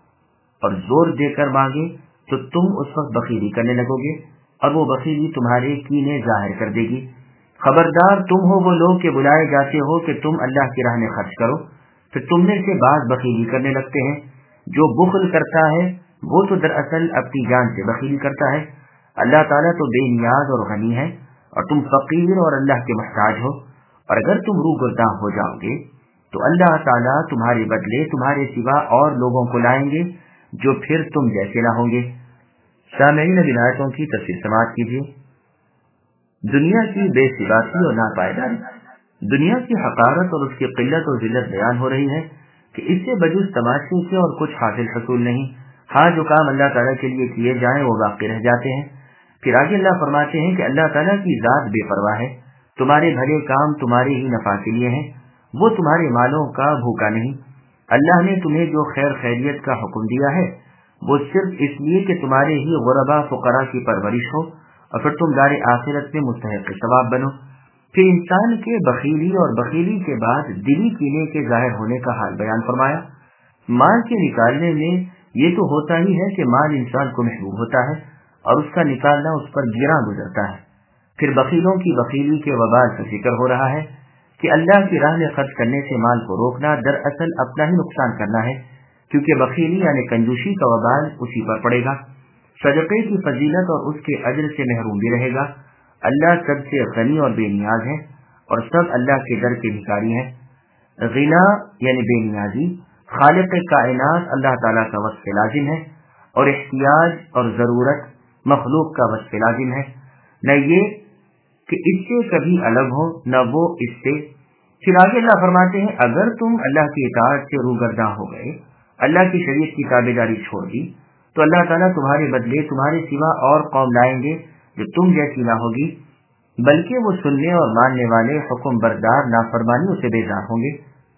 Speaker 2: और जोर देकर मांगे तो तुम उस वक्त बखीली करने लगोगे और वो बखीली तुम्हारे कीने जाहिर कर देगी। खबरदार, तुम हो वो लोग के बुलाए जाते हो कि तुम अल्लाह की राह में खर्च करो, फिर तुम में से बात बखीली करने लगते हैं। जो बुखल करता है वो तो दरअसल अपनी जान से बखीली करता है। अल्लाह ताला तो बेनियाज और गनी है और तुम फकीर और अल्लाह के मुहताज हो। और अगर तुम रूगर्दां हो जाओगे तो अल्लाह ताला तुम्हारे बदले तुम्हारे सिवा और लोगों को लाएंगे जो फिर तुम जैसे ना होंगे। सामईन इन आयतों की तफसीर समाअत कीजिए। दुनिया की बेसिबाती और नापायदारी, दुनिया की हकारत और उसकी किल्लत और जिल्लत बयान हो रही है कि इससे बजुज तमाशे से और कुछ हासिल हसूल नहीं। हाँ, जो काम अल्लाह ताला के लिए किए जाएं वो बाकी रह जाते हैं। फिर आगे अल्लाह फरमाते हैं कि अल्लाह ताला की जात बेपरवाह है, तुम्हारे भले काम तुम्हारे ही नफा के लिए हैं, वो तुम्हारे मालों का भूखा नहीं। अल्लाह ने तुम्हें जो खैर खैरियत का हुक्म दिया है वो सिर्फ इसलिए कि तुम्हारे ही गुरबा फुकरा की परवरिश हो और फिर तुम दारे आखिरत में मुस्तहिक सवाब बनो। फिर इंसान के बखीली और बखीली के बाद दिली कीने के जाहिर होने का हाल बयान फरमाया। माल के निकालने में ये तो होता ही है कि माल इंसान को महबूब होता है और उसका निकालना उस पर गिरा गुजरता है। फिर बखीलों की बखीली के वबाल का जिक्र हो रहा है कि अल्लाह की राह में खर्च करने से माल को रोकना दरअसल अपना ही नुकसान करना है, क्योंकि बखीली यानी कंजूसी का वबाल उसी पर पड़ेगा। सदक़े की फजीलत और उसके अजर से महरूम भी रहेगा। अल्लाह सबसे गनी और बेनियाज है और सब अल्लाह के दर के भिखारी हैं। गिना यानी बेनियाजी खालिक कायनात अल्लाह ताला का वस्फ़ लाजिम है और इख्तियाज और जरूरत मखलूक का वस्फ़ लाजिम है। न ये कि इससे कभी अलग हो न वो इससे। फिर आगे अल्लाह फरमाते हैं, अगर तुम अल्लाह की इताअत से रूगर्दां हो गए, अल्लाह की शरीयत की ताबेदारी छोड़ दी, तो अल्लाह ताला तुम्हारे बदले तुम्हारे सिवा और कौम लाएंगे जो तुम जैसी ना होगी, बल्कि वो सुनने और मानने वाले हुक्म बरदार नाफरमानियों से बेजार होंगे।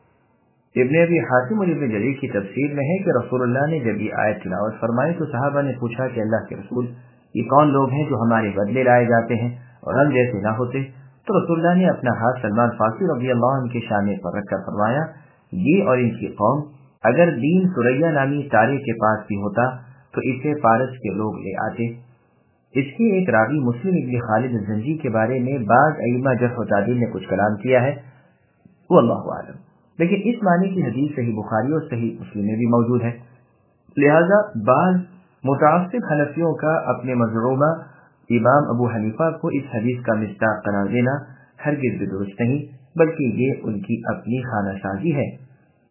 Speaker 2: इब्ने अबी हातिम और इब्ने जरीर की तफसीर में है कि रसूलुल्लाह ने जब ये आयत तिलावत फरमाई तो सहाबा ने पूछा कि अल्लाह के रसूल, ये कौन लोग हैं जो हमारे बदले लाए जाते हैं और हम जैसे ना होते? तो रसूलुल्लाह ने अपना हाथ सलमान फारसी रज़ियल्लाहु अन्हु के शाने पर रखकर फरमाया, ये और इनकी कौम अगर दीन सुरैया नामी तारे के पास भी होता तो इसे फारस के लोग ले आते। اس کے ایک راوی مسلم ابن خالد الزنجی کے بارے میں بعض ائمہ جرح و تعدیل نے کچھ کلام کیا ہے، واللہ اعلم، لیکن اس معنی کی حدیث صحیح بخاری اور صحیح مسلم میں بھی موجود ہے۔ لہذا بعض متعصب حنفیوں کا اپنے مزعومہ امام ابو حنیفہ کو اس حدیث کا مصداق قرار دینا ہرگز بھی درست نہیں، بلکہ یہ ان کی اپنی خانہ سازی ہے۔